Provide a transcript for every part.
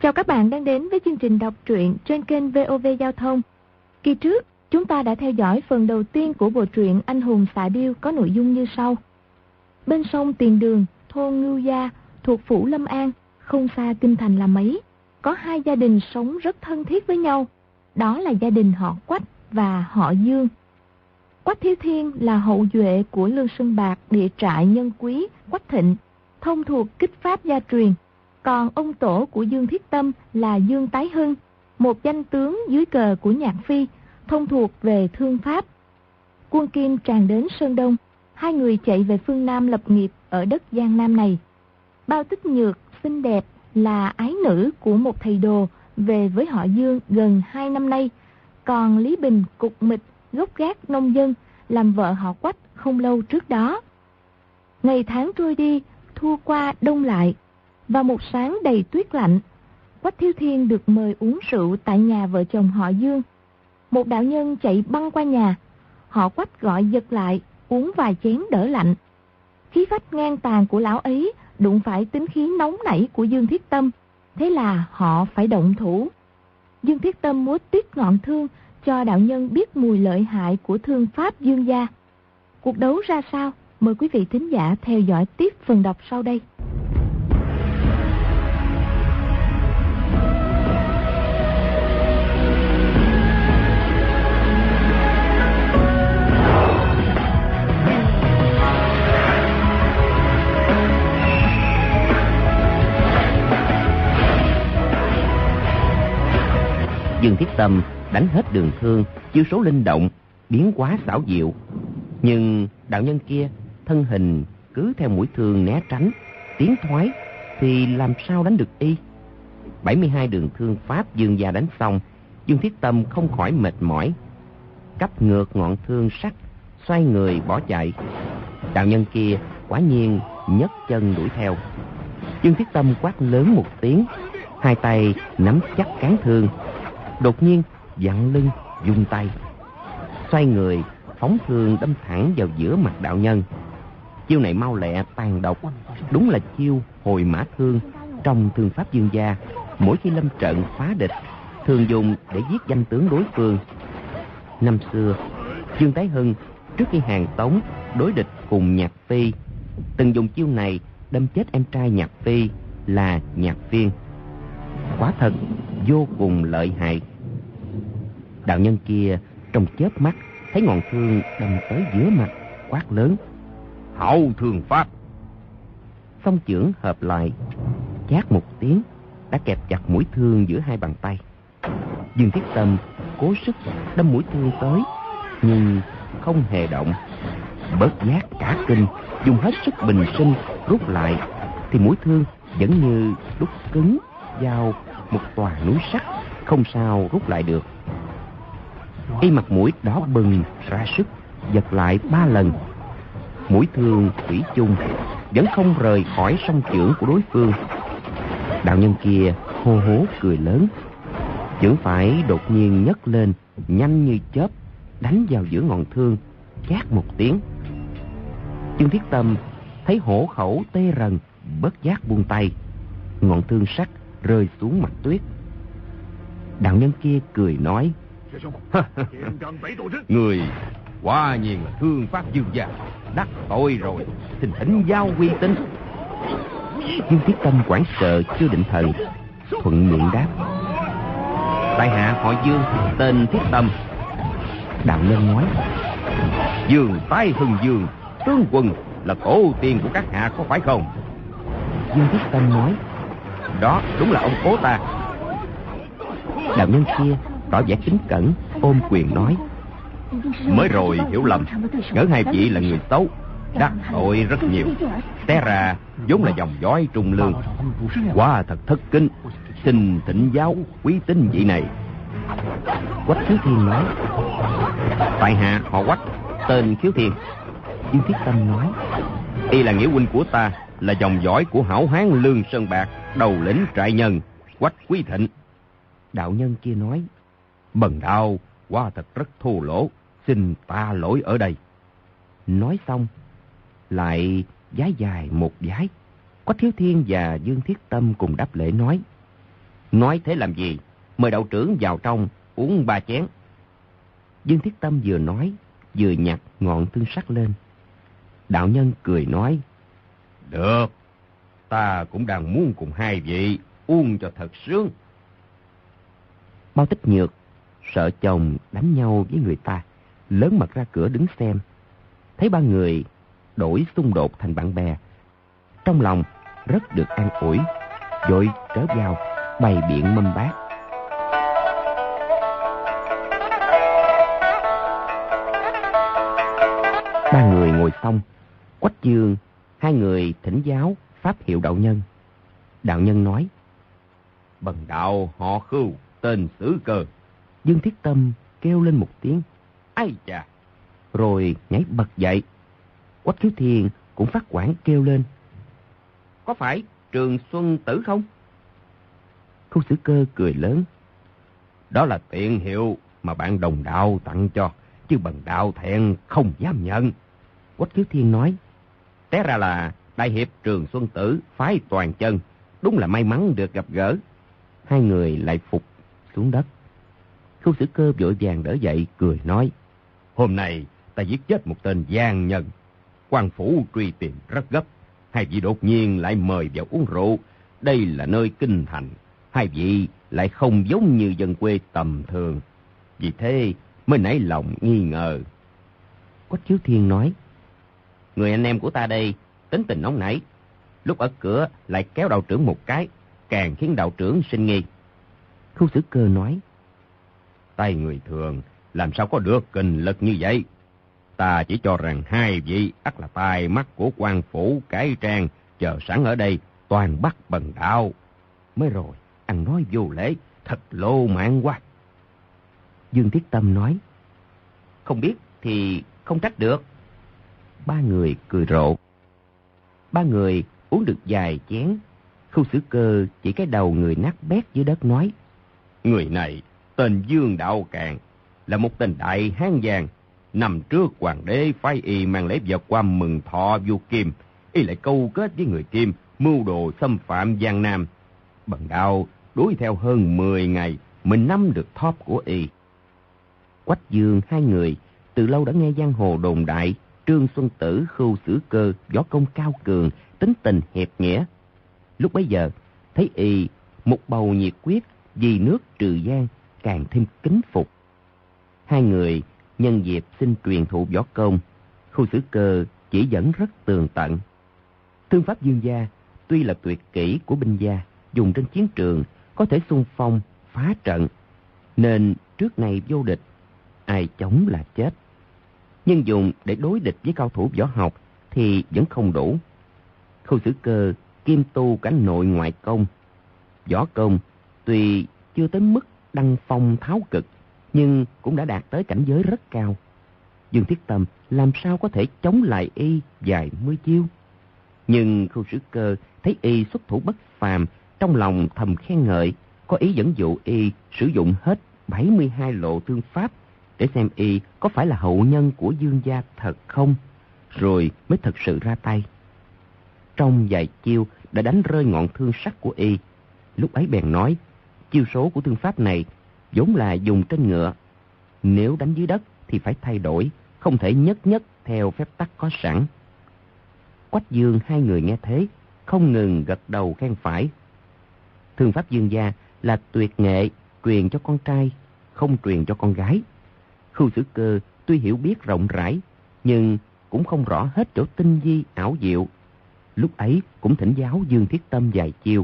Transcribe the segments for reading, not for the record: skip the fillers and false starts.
Chào các bạn đang đến với chương trình đọc truyện trên kênh VOV Giao thông. Kỳ trước, chúng ta đã theo dõi phần đầu tiên của bộ truyện Anh hùng xạ điêu có nội dung như sau. Bên sông Tiền Đường, thôn Ngưu Gia, thuộc phủ Lâm An, không xa kinh thành là mấy, có hai gia đình sống rất thân thiết với nhau. Đó là gia đình họ Quách và họ Dương. Quách Thiếu Thiên là hậu duệ của Lương Sơn Bạc, địa trại Nhân Quý, Quách Thịnh, thông thuộc kích pháp gia truyền. Còn ông tổ của Dương Thiết Tâm là Dương Tái Hưng, một danh tướng dưới cờ của Nhạc Phi, thông thuộc về thương pháp. Quân Kim tràn đến Sơn Đông, hai người chạy về phương Nam lập nghiệp ở đất Giang Nam này. Bao Tích Nhược, xinh đẹp, là ái nữ của một thầy đồ, về với họ Dương gần 2 năm nay. Còn Lý Bình, cục mịch, gốc gác nông dân, làm vợ họ Quách không lâu trước đó. Ngày tháng trôi đi, thu qua đông lại. Vào một sáng đầy tuyết lạnh, Quách Thiếu Thiên được mời uống rượu tại nhà vợ chồng họ Dương. Một đạo nhân chạy băng qua nhà, họ Quách gọi giật lại, uống vài chén đỡ lạnh. Khí phách ngang tàn của lão ấy đụng phải tính khí nóng nảy của Dương Thiết Tâm, thế là họ phải động thủ. Dương Thiết Tâm múa tuyết ngọn thương cho đạo nhân biết mùi lợi hại của thương pháp Dương gia. Cuộc đấu ra sao? Mời quý vị thính giả theo dõi tiếp phần đọc sau đây. Dương Thiết Tâm đánh hết đường thương, chiêu số linh động, biến hóa xảo diệu. Nhưng đạo nhân kia thân hình cứ theo mũi thương né tránh, tiến thoái, thì làm sao đánh được y? 72 đường thương pháp Dương gia đánh xong, Dương Thiết Tâm không khỏi mệt mỏi, cắp ngược ngọn thương sắt, xoay người bỏ chạy. Đạo nhân kia quả nhiên nhấc chân đuổi theo. Dương Thiết Tâm quát lớn một tiếng, hai tay nắm chắc cán thương, đột nhiên vặn lưng vung tay, xoay người phóng thương đâm thẳng vào giữa mặt đạo nhân. Chiêu này mau lẹ tàn độc, đúng là chiêu hồi mã thương trong thương pháp Dương gia. Mỗi khi lâm trận phá địch, thường dùng để giết danh tướng đối phương. Năm xưa, Dương Tái Hưng trước khi Hàn Tống đối địch cùng Nhạc Phi, từng dùng chiêu này đâm chết em trai Nhạc Phi là Nhạc Phiên. Quả thật vô cùng lợi hại. Đạo nhân kia trong chớp mắt thấy ngọn thương đâm tới giữa mặt, quát lớn: "Hậu thương pháp!" Song chưởng hợp lại, chát một tiếng đã kẹp chặt mũi thương giữa hai bàn tay. Dương Thiết Tâm cố sức đâm mũi thương tới, nhưng không hề động. Bớt giác cả kinh, dùng hết sức bình sinh rút lại, thì mũi thương vẫn như đúc cứng vào một tòa núi sắt, không sao rút lại được. Y mặt mũi đỏ bừng ra sức giật lại 3 lần, mũi thương thủy chung vẫn không rời khỏi song chưởng của đối phương. Đạo nhân kia hô hố cười lớn, chưởng phải đột nhiên nhấc lên nhanh như chớp, đánh vào giữa ngọn thương, chát một tiếng. Dương Thiết Tâm thấy hổ khẩu tê rần, bất giác buông tay, ngọn thương sắt rơi xuống mặt tuyết. Đạo nhân kia cười nói: "Người quả nhiên là thương pháp Dương gia, đắc tội rồi, xin thỉnh giao quy tín." Dương Thiết Tâm hoảng sợ chưa định thần, thuận miệng đáp: "Tại hạ họ Dương, tên Thiết Tâm." Đạo nhân nói: "Dương Tái Hưng Dương, tướng quân là tổ tiên của các hạ có phải không?" Dương Thiết Tâm nói: "Đó đúng là ông cố ta." Đạo nhân kia tỏ vẻ kính cẩn, ôm quyền nói: "Mới rồi hiểu lầm, ngỡ hai vị là người xấu, đắc tội rất nhiều. Té ra vốn là dòng dõi trung lương, quá thật thất kính, xin thỉnh giáo quý tín vị này." Quách Khiếu Thiên nói: "Tại hạ họ Quách, tên Khiếu Thiên." Dương Thiết Tâm nói: "Y là nghĩa huynh của ta, là dòng dõi của hảo hán Lương Sơn Bạc, đầu lĩnh trại nhân Quách Quý Thịnh." Đạo nhân kia nói: "Bần đạo quá thật rất thô lỗ, xin ta lỗi ở đây." Nói xong lại vái dài một vái. Quách Thiếu Thiên và Dương Thiết Tâm cùng đáp lễ nói: Nói thế làm gì? Mời đạo trưởng vào trong uống 3 chén. Dương Thiết Tâm vừa nói, vừa nhặt ngọn thương sắt lên. Đạo nhân cười nói, được, ta cũng đang muốn cùng hai vị uống cho thật sướng. Bao Tích Nhược sợ chồng đánh nhau với người ta, lớn mặt ra cửa đứng xem. Thấy ba người đổi xung đột thành bạn bè, trong lòng rất được an ủi, vội trở vào bày biện mâm bát. Ba người ngồi xong, Quách Dương hai người thỉnh giáo pháp hiệu đạo nhân. Đạo nhân nói, bần đạo họ Khưu, tên Sử Cơ. Dương Thiết Tâm kêu lên một tiếng, ai chà, rồi nhảy bật dậy. Quách Khiếu Thiên cũng phát quản kêu lên, có phải Trường Xuân Tử không? Khưu Sử Cơ cười lớn, đó là tiện hiệu mà bạn đồng đạo tặng cho, chứ bần đạo thẹn không dám nhận. Quách Khiếu Thiên nói, té ra là đại hiệp Trường Xuân Tử phái Toàn Chân, đúng là may mắn được gặp gỡ. Hai người lại phục xuống đất. Khưu Sử Cơ vội vàng đỡ dậy cười nói, hôm nay ta giết chết một tên gian nhân, quan phủ truy tìm rất gấp, hai vị đột nhiên lại mời vào uống rượu. Đây là nơi kinh thành, hai vị lại không giống như dân quê tầm thường, vì thế mới nảy lòng nghi ngờ. Quách Khiếu Thiên nói, người anh em của ta đây tính tình nóng nảy, lúc ở cửa lại kéo đạo trưởng một cái, càng khiến đạo trưởng sinh nghi. Khưu Sử Cơ nói, tay người thường làm sao có được kình lực như vậy? Ta chỉ cho rằng hai vị ắt là tai mắt của quan phủ cải trang chờ sẵn ở đây, toàn bắt bần đạo. Mới rồi, ăn nói vô lễ, thật lô mãn quá. Dương Thiết Tâm nói, không biết thì không trách được. Ba người cười rộ. Ba người uống được vài chén, Khưu Sử Cơ chỉ cái đầu người nát bét dưới đất nói, người này tên Dương Đạo Càn, là một tên đại hán giang. Năm trước hoàng đế phái y mang lễ vật qua mừng thọ vua Kim, y lại câu kết với người Kim mưu đồ xâm phạm Giang Nam. Bần đạo đuổi theo hơn 10 ngày mới nắm được thóp của y. Quách Dương hai người từ lâu đã nghe giang hồ đồn đại Trương Xuân Tử Khưu Sử Cơ võ công cao cường, tính tình hiệp nghĩa. Lúc bấy giờ thấy y một bầu nhiệt quyết vì nước trừ gian, càng thêm kính phục. Hai người nhân dịp xin truyền thụ võ công, Khưu Sử Cơ chỉ dẫn rất tường tận. Thương pháp Dương gia tuy là tuyệt kỹ của binh gia, dùng trên chiến trường có thể xung phong phá trận, nên trước này vô địch, ai chống là chết. Nhưng dùng để đối địch với cao thủ võ học thì vẫn không đủ. Khưu Sử Cơ kiêm tu cả nội ngoại công, võ công tuy chưa tới mức đăng phong tháo cực, nhưng cũng đã đạt tới cảnh giới rất cao. Dương Thiết Tâm làm sao có thể chống lại y vài mươi chiêu? Nhưng Khưu Sử Cơ thấy y xuất thủ bất phàm, trong lòng thầm khen ngợi, có ý dẫn dụ y sử dụng hết 72 lộ thương pháp để xem y có phải là hậu nhân của Dương gia thật không, rồi mới thật sự ra tay. Trong vài chiêu đã đánh rơi ngọn thương sắt của y. Lúc ấy bèn nói, chiêu số của thương pháp này vốn là dùng trên ngựa, nếu đánh dưới đất thì phải thay đổi, không thể nhất nhất theo phép tắc có sẵn. Quách Dương hai người nghe thế, không ngừng gật đầu khen phải. Thương pháp Dương gia là tuyệt nghệ, truyền cho con trai, không truyền cho con gái. Khưu Sử Cơ tuy hiểu biết rộng rãi, nhưng cũng không rõ hết chỗ tinh vi ảo diệu. Lúc ấy cũng thỉnh giáo Dương Thiết Tâm vài chiêu.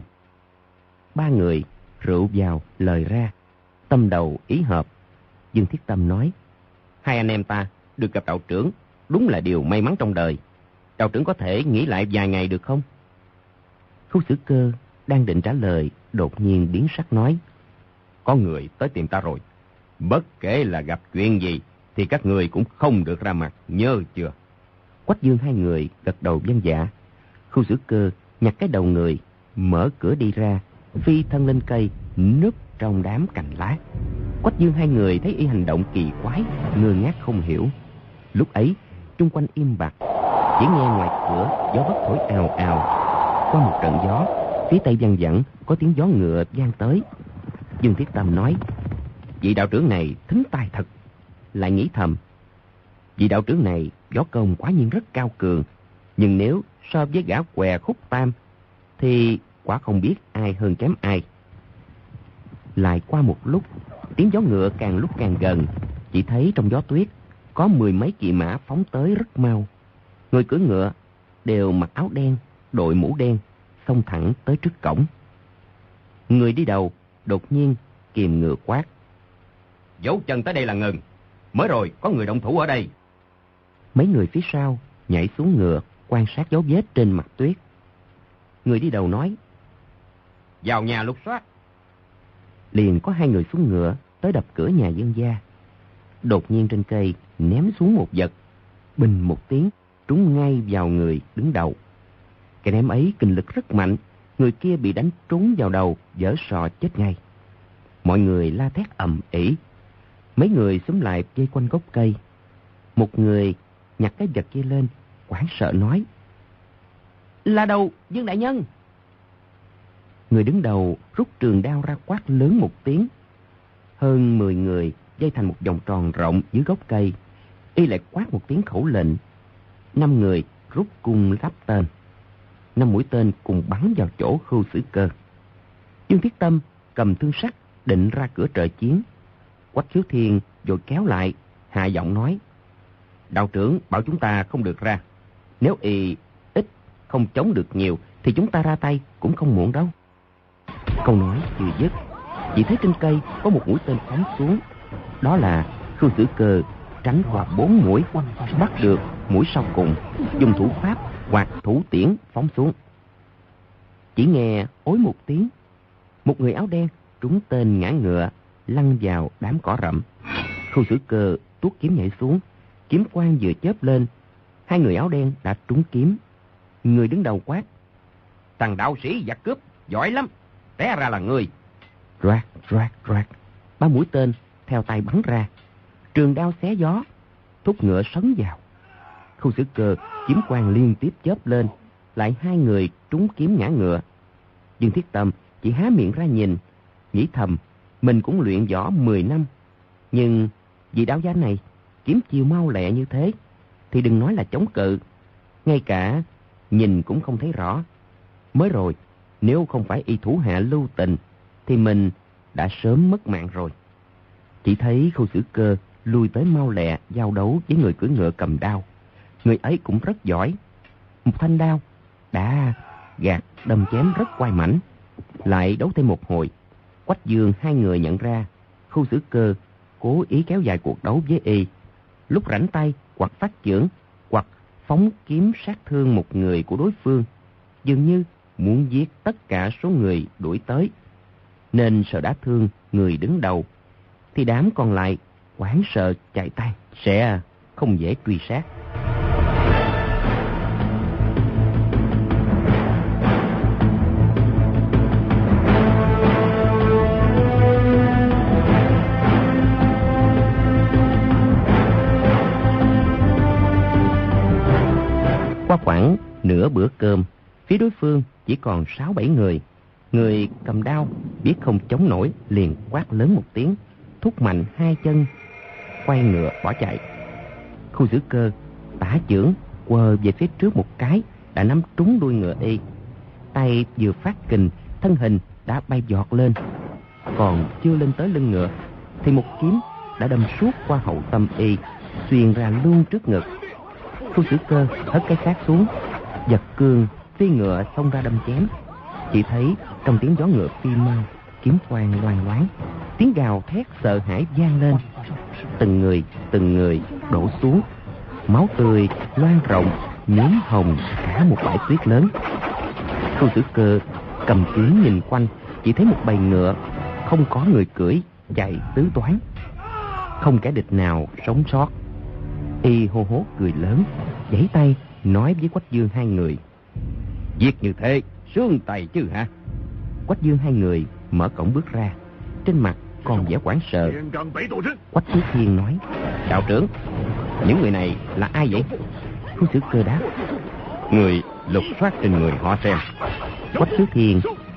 Ba người rượu vào lời ra, tâm đầu ý hợp. Dương Thiết Tâm nói, hai anh em ta được gặp đạo trưởng đúng là điều may mắn trong đời. Đạo trưởng có thể nghỉ lại vài ngày được không? Khưu Sử Cơ đang định trả lời, đột nhiên biến sắc nói, có người tới tìm ta rồi. Bất kể là gặp chuyện gì thì các người cũng không được ra mặt, nhớ chưa? Quách Dương hai người gật đầu vâng dạ. Khưu Sử Cơ nhặt cái đầu người, mở cửa đi ra, phi thân lên cây, núp trong đám cành lá. Quách Dương hai người thấy y hành động kỳ quái, ngơ ngác không hiểu. Lúc ấy chung quanh im bặt, chỉ nghe ngoài cửa gió bất thổi ào ào. Qua một trận gió, Phía tây văng vẳng có tiếng gió ngựa vang tới. Dương Thiết Tâm nói: vị đạo trưởng này thính tai thật. Lại nghĩ thầm: vị đạo trưởng này võ công quả nhiên rất cao cường, nhưng nếu so với gã què Khúc Tam thì quả không biết ai hơn kém ai. Lại qua một lúc, tiếng gió ngựa càng lúc càng gần. Chỉ thấy trong gió tuyết có 10 mấy kỵ mã phóng tới rất mau. Người cưỡi ngựa đều mặc áo đen, đội mũ đen, xông thẳng tới trước cổng. Người đi đầu đột nhiên kìm ngựa quát: dấu chân tới đây là ngừng, mới rồi có người động thủ ở đây. Mấy người phía sau nhảy xuống ngựa quan sát dấu vết trên mặt tuyết. Người đi đầu nói: vào nhà lục soát. Liền có 2 người xuống ngựa tới đập cửa nhà Dương gia. Đột nhiên trên cây ném xuống một vật, bình một tiếng trúng ngay vào người đứng đầu. Cái ném ấy kình lực rất mạnh, người kia bị đánh trúng vào đầu, vỡ sọ chết ngay. Mọi người la thét ầm ĩ. Mấy người xúm lại vây quanh gốc cây. Một người nhặt cái vật kia lên, hoảng sợ nói: là đầu Dương đại nhân. Người đứng đầu rút trường đao ra quát lớn một tiếng. Hơn 10 người vây thành một vòng tròn rộng dưới gốc cây. Y lại quát một tiếng khẩu lệnh. 5 người rút cung lắp tên. 5 mũi tên cùng bắn vào chỗ Khưu Sử Cơ. Dương Thiết Tâm cầm thương sắt định ra cửa trợ chiến. Quách Khiếu Thiên vội kéo lại, hạ giọng nói: đạo trưởng bảo chúng ta không được ra. Nếu y ít không chống được nhiều thì chúng ta ra tay cũng không muộn đâu. Câu nói chưa dứt, chỉ thấy trên cây có một mũi tên phóng xuống. Đó là Khưu Sử Cơ tránh qua 4 mũi, bắt được mũi sau cùng, dùng thủ pháp hoặc thủ tiễn phóng xuống. Chỉ nghe ối một tiếng, một người áo đen trúng tên ngã ngựa, lăn vào đám cỏ rậm. Khưu Sử Cơ tuốt kiếm nhảy xuống, kiếm quang vừa chớp lên, 2 người áo đen đã trúng kiếm. Người đứng đầu quát: thằng đạo sĩ giặc cướp giỏi lắm, té ra là ngươi. Roạt roạt roạt, 3 mũi tên theo tay bắn ra, trường đao xé gió, thúc ngựa sấn vào. Khưu Sử Cơ kiếm quang liên tiếp chớp lên, lại 2 người trúng kiếm ngã ngựa. Dương Thiết Tâm chỉ há miệng ra nhìn, nghĩ thầm mình cũng luyện võ 10 năm, nhưng vị đạo gia này kiếm chiêu mau lẹ như thế thì đừng nói là chống cự, ngay cả nhìn cũng không thấy rõ. Mới rồi nếu không phải y thủ hạ lưu tình thì mình đã sớm mất mạng rồi. Chỉ thấy Khưu Sử Cơ lui tới mau lẹ giao đấu với người cưỡi ngựa cầm đao. Người ấy cũng rất giỏi, một thanh đao đã gạt đâm chém rất oai mãnh. Lại đấu thêm một hồi, Quách Dương 2 người nhận ra Khưu Sử Cơ cố ý kéo dài cuộc đấu với y, lúc rảnh tay hoặc phát chưởng hoặc phóng kiếm sát thương một người của đối phương, dường như muốn giết tất cả số người đuổi tới. Nên sợ đã thương người đứng đầu thì đám còn lại hoảng sợ chạy tan, sẽ không dễ truy sát. Qua khoảng nửa bữa cơm, phía đối phương chỉ còn 6-7 người. Người cầm đao biết không chống nổi liền quát lớn một tiếng, thúc mạnh 2 chân, quay ngựa bỏ chạy. Khưu Sử Cơ tả chưởng quờ về phía trước một cái, đã nắm trúng đuôi ngựa y. Tay vừa phát kình, thân hình đã bay giọt lên, còn chưa lên tới lưng ngựa thì một kiếm đã đâm suốt qua hậu tâm y, xuyên ra luôn trước ngực. Khưu Sử Cơ hất cái xác xuống, giật cương phi ngựa xông ra đâm chém. Chỉ thấy trong tiếng gió ngựa phi mau, kiếm quang loang loáng, tiếng gào thét sợ hãi vang lên. Từng người đổ xuống, máu tươi loang rộng, nhuốm hồng cả một bãi tuyết lớn. Khưu Sử Cơ cầm kiếm nhìn quanh, chỉ thấy một bầy ngựa không có người cưỡi, chạy tứ toán, không kẻ địch nào sống sót. Y hô hố cười lớn, giãy tay nói với Quách Dương 2 người: việc như thế sướng tay chứ hả? Quách Dương 2 người mở cổng bước ra, trên mặt còn vẻ hoảng sợ. Quách Khiếu Thiên nói: đạo trưởng, những người này là ai vậy? Khưu Sử Cơ đáp: người lục soát trên người họ xem. Quách Khiếu Thiên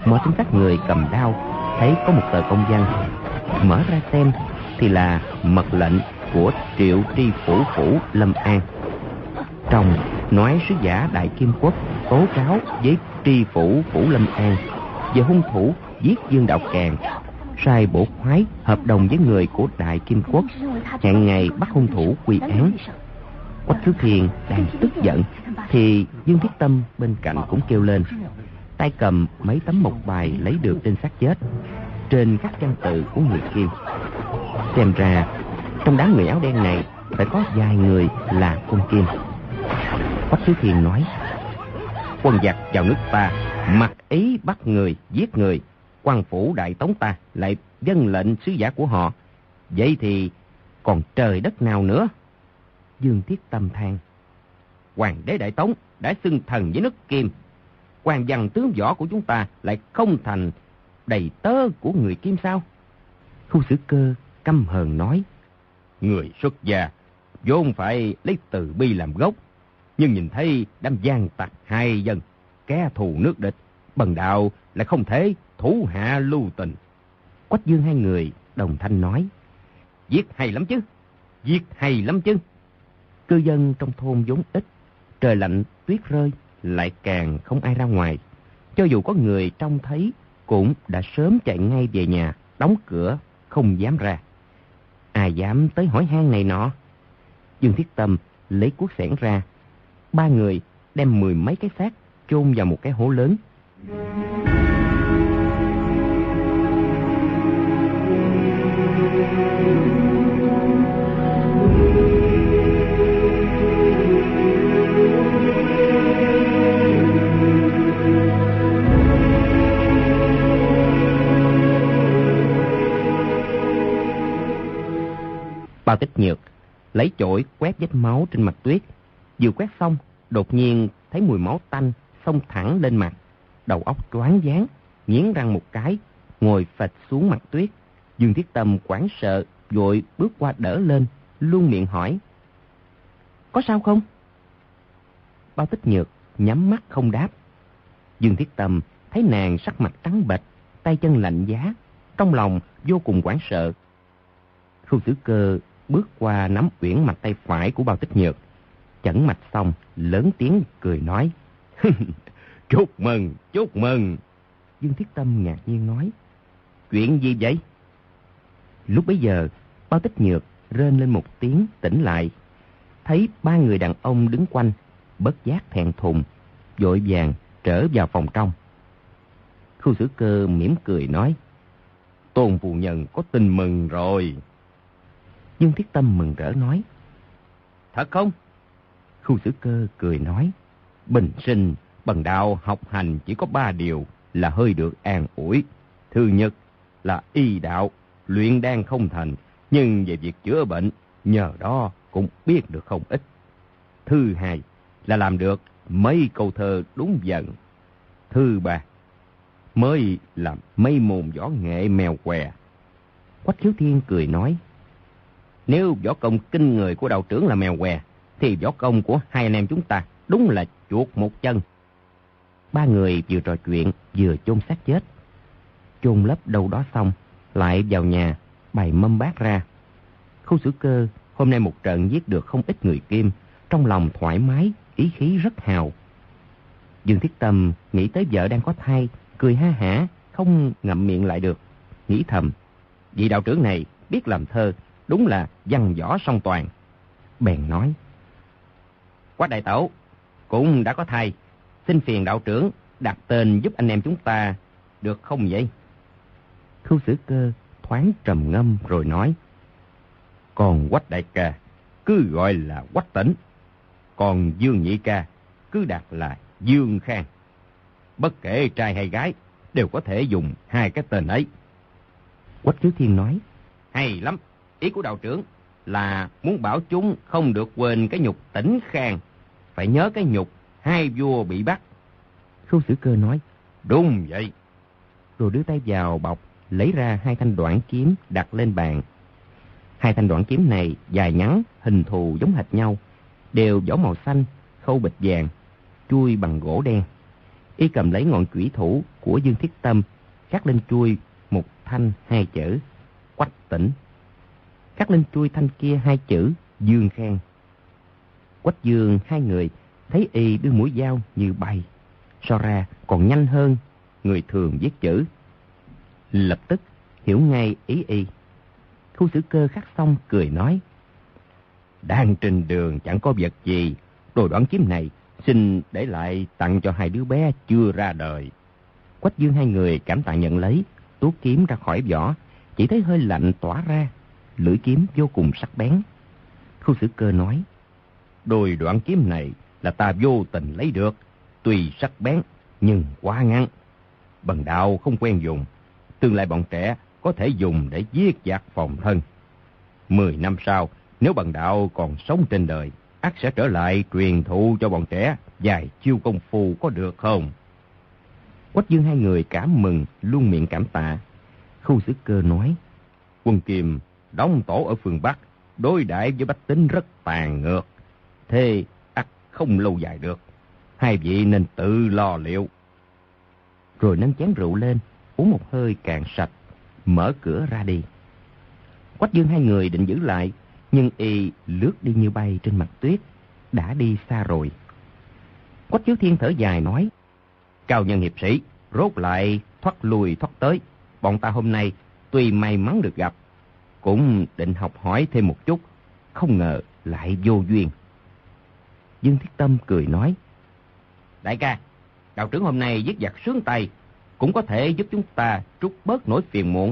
Mọi trinh sát người cầm đao thấy có một tờ công văn, mở ra xem thì là mật lệnh của Triệu tri phủ phủ Lâm An. Trong nói sứ giả Đại Kim Quốc tố cáo với tri phủ phủ Lâm An về hung thủ giết Dương Đạo Càn, sai bộ khoái hợp đồng với người của Đại Kim Quốc, hẹn ngày bắt hung thủ quy án. Quách Khiếu Thiên đang tức giận thì Dương Thiết Tâm bên cạnh cũng kêu lên, tay cầm mấy tấm mộc bài lấy được trên xác chết, trên các trang tự của người Kim. Xem ra trong đám người áo đen này phải có vài người là quân Kim. Quách Khiếu Thiên nói, quân giặc vào nước ta mặc ý bắt người giết người, quan phủ Đại Tống ta lại vâng lệnh sứ giả của họ, vậy thì còn trời đất nào nữa? Dương Thiết Tâm than, hoàng đế Đại Tống đã xưng thần với nước Kim, quan văn tướng võ của chúng ta lại không thành đầy tớ của người Kim sao? Khu Sử Cơ căm hờn nói, người xuất gia vốn phải lấy từ bi làm gốc, nhưng nhìn thấy đám gian tặc hai dân, kẻ thù nước địch, bần đạo lại không thể thủ hạ lưu tình. Quách Dương hai người đồng thanh nói, giết hay lắm chứ, giết hay lắm chứ. Cư dân trong thôn vốn ít, trời lạnh tuyết rơi, lại càng không ai ra ngoài. Cho dù có người trông thấy cũng đã sớm chạy ngay về nhà, đóng cửa không dám ra. Ai dám tới hỏi han này nọ? Dương Thiết Tâm lấy cuốc xẻng ra, ba người đem 10 mấy cái xác chôn vào một cái hố lớn. Bao Tích Nhược lấy chổi quét vết máu trên mặt tuyết. Vừa quét xong, đột nhiên thấy mùi máu tanh xông thẳng lên mặt. Đầu óc choáng váng, nghiến răng một cái, ngồi phịch xuống mặt tuyết. Dương Thiết Tâm hoảng sợ, vội bước qua đỡ lên, luôn miệng hỏi, có sao không? Bao Tích Nhược nhắm mắt không đáp. Dương Thiết Tâm thấy nàng sắc mặt trắng bệch, tay chân lạnh giá, trong lòng vô cùng hoảng sợ. Khu Sử Cơ bước qua nắm uyển mạch tay phải của Bao Tích Nhược, chẩn mạch xong lớn tiếng cười nói, chúc mừng, chúc mừng. Dương Thiết Tâm ngạc nhiên nói, chuyện gì vậy? Lúc bấy giờ Bao Tích Nhược rên lên một tiếng tỉnh lại, thấy ba người đàn ông đứng quanh, bất giác thẹn thùng, vội vàng trở vào phòng trong. Khu Sử Cơ mỉm cười nói, Tôn phu nhân có tin mừng rồi. Dương Thiết Tâm mừng rỡ nói, thật không? Khu Sử Cơ cười nói, bình sinh bần đạo học hành chỉ có 3 điều là hơi được an ủi. Thứ nhất là y đạo, luyện đan không thành, nhưng về việc chữa bệnh, nhờ đó cũng biết được không ít. Thứ hai là làm được mấy câu thơ đúng dần. Thứ ba mới làm mấy môn võ nghệ mèo què. Quách Khiếu Thiên cười nói, nếu võ công kinh người của đạo trưởng là mèo què, thì võ công của hai anh em chúng ta đúng là chuột một chân. Ba người vừa trò chuyện vừa chôn xác chết. Chôn lấp đâu đó xong, lại vào nhà bày mâm bát ra. Khu Sử Cơ hôm nay một trận giết được không ít người Kim, trong lòng thoải mái, ý khí rất hào. Dương Thiết Tâm nghĩ tới vợ đang có thai, cười ha hả, không ngậm miệng lại được, nghĩ thầm, vị đạo trưởng này biết làm thơ, đúng là văn võ song toàn. Bèn nói, Quách đại tẩu cũng đã có thai, xin phiền đạo trưởng đặt tên giúp anh em chúng ta được không vậy? Khu Sử Cơ thoáng trầm ngâm rồi nói, còn Quách đại ca cứ gọi là Quách Tĩnh, còn Dương nhị ca cứ đặt là Dương Khang. Bất kể trai hay gái đều có thể dùng hai cái tên ấy. Quách Khiếu Thiên nói, hay lắm, ý của đạo trưởng là muốn bảo chúng không được quên cái nhục Tĩnh Khang, phải nhớ cái nhục hai vua bị bắt. Khu Sử Cơ nói, đúng vậy. Rồi đưa tay vào bọc, lấy ra 2 thanh đoạn kiếm đặt lên bàn. 2 thanh đoạn kiếm này dài ngắn, hình thù giống hệt nhau, đều vỏ màu xanh, khâu bịch vàng, chuôi bằng gỗ đen. Y cầm lấy ngọn chủy thủ của Dương Thiết Tâm, khắc lên chuôi một thanh 2 chữ Quách Tỉnh, khắc lên chuôi thanh kia 2 chữ Dương Khang. Quách Dương hai người thấy Y đưa mũi dao như bay, so ra còn nhanh hơn người thường viết chữ. Lập tức hiểu ngay ý Y. Khu Sử Cơ khắc xong cười nói: đang trên đường chẳng có vật gì, đồ đoản kiếm này xin để lại tặng cho 2 đứa bé chưa ra đời. Quách Dương hai người cảm tạ nhận lấy, tuốt kiếm ra khỏi vỏ, chỉ thấy hơi lạnh tỏa ra, lưỡi kiếm vô cùng sắc bén. Khu Sử Cơ nói: đôi đoạn kiếm này là ta vô tình lấy được, tuy sắc bén nhưng quá ngắn. Bần đạo không quen dùng, tương lai bọn trẻ có thể dùng để giết giặc phòng thân. 10 năm sau, nếu bần đạo còn sống trên đời, ắt sẽ trở lại truyền thụ cho bọn trẻ vài chiêu công phu, có được không? Quách Dương hai người cảm mừng, luôn miệng cảm tạ. Khu Sử Cơ nói: Quân Kiềm đóng tổ ở phương Bắc, đối đãi với bách tính rất tàn ngược, thế ắt không lâu dài được. 2 vị nên tự lo liệu. Rồi nâng chén rượu lên, uống một hơi cạn sạch, mở cửa ra đi. Quách Dương hai người định giữ lại, nhưng Y lướt đi như bay trên mặt tuyết, đã đi xa rồi. Quách Khiếu Thiên thở dài nói: cao nhân hiệp sĩ, rốt lại thoát lui thoát tới. Bọn ta hôm nay tuy may mắn được gặp, cũng định học hỏi thêm một chút, không ngờ lại vô duyên. Dương Thiết Tâm cười nói: đại ca, đạo trưởng hôm nay giết giặc sướng tay, cũng có thể giúp chúng ta trút bớt nỗi phiền muộn.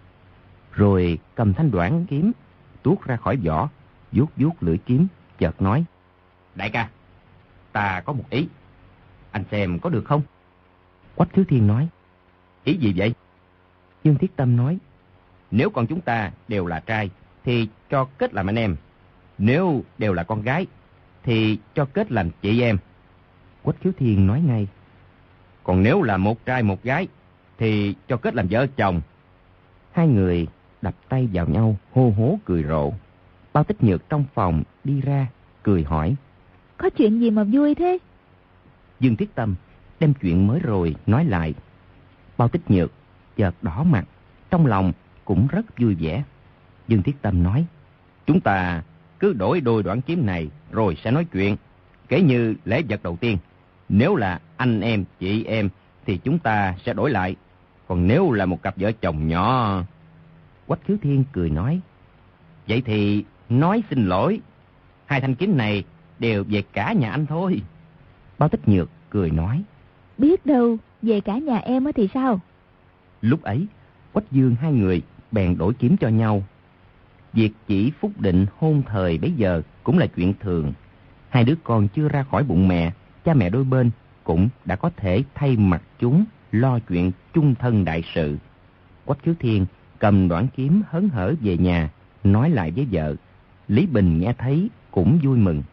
Rồi cầm thanh đoản kiếm tuốt ra khỏi vỏ, vuốt vuốt lưỡi kiếm, chợt nói: đại ca, ta có một ý, anh xem có được không? Quách Khiếu Thiên nói: ý gì vậy? Dương Thiết Tâm nói: nếu con chúng ta đều là trai thì cho kết làm anh em, nếu đều là con gái thì cho kết làm chị em. Quách Khiếu Thiên nói ngay: còn nếu là một trai một gái thì cho kết làm vợ chồng. Hai người đập tay vào nhau, hô hố cười rộ. Bao Tích Nhược trong phòng đi ra, cười hỏi: có chuyện gì mà vui thế? Dương Thiết Tâm đem chuyện mới rồi nói lại. Bao Tích Nhược chợt đỏ mặt, trong lòng cũng rất vui vẻ. Dương Thiết Tâm nói: chúng ta cứ đổi đôi đoạn kiếm này rồi sẽ nói chuyện. Kể như lễ vật đầu tiên, nếu là anh em, chị em thì chúng ta sẽ đổi lại. Còn nếu là một cặp vợ chồng nhỏ... Quách Khiếu Thiên cười nói: vậy thì nói xin lỗi, 2 thanh kiếm này đều về cả nhà anh thôi. Bao Tích Nhược cười nói: biết đâu về cả nhà em thì sao? Lúc ấy Quách Dương hai người bèn đổi kiếm cho nhau. Việc chỉ phúc định hôn thời bấy giờ cũng là chuyện thường. 2 đứa con chưa ra khỏi bụng mẹ, cha mẹ đôi bên cũng đã có thể thay mặt chúng lo chuyện chung thân đại sự. Quách Khiếu Thiên cầm đoản kiếm hớn hở về nhà, nói lại với vợ. Lý Bình nghe thấy cũng vui mừng.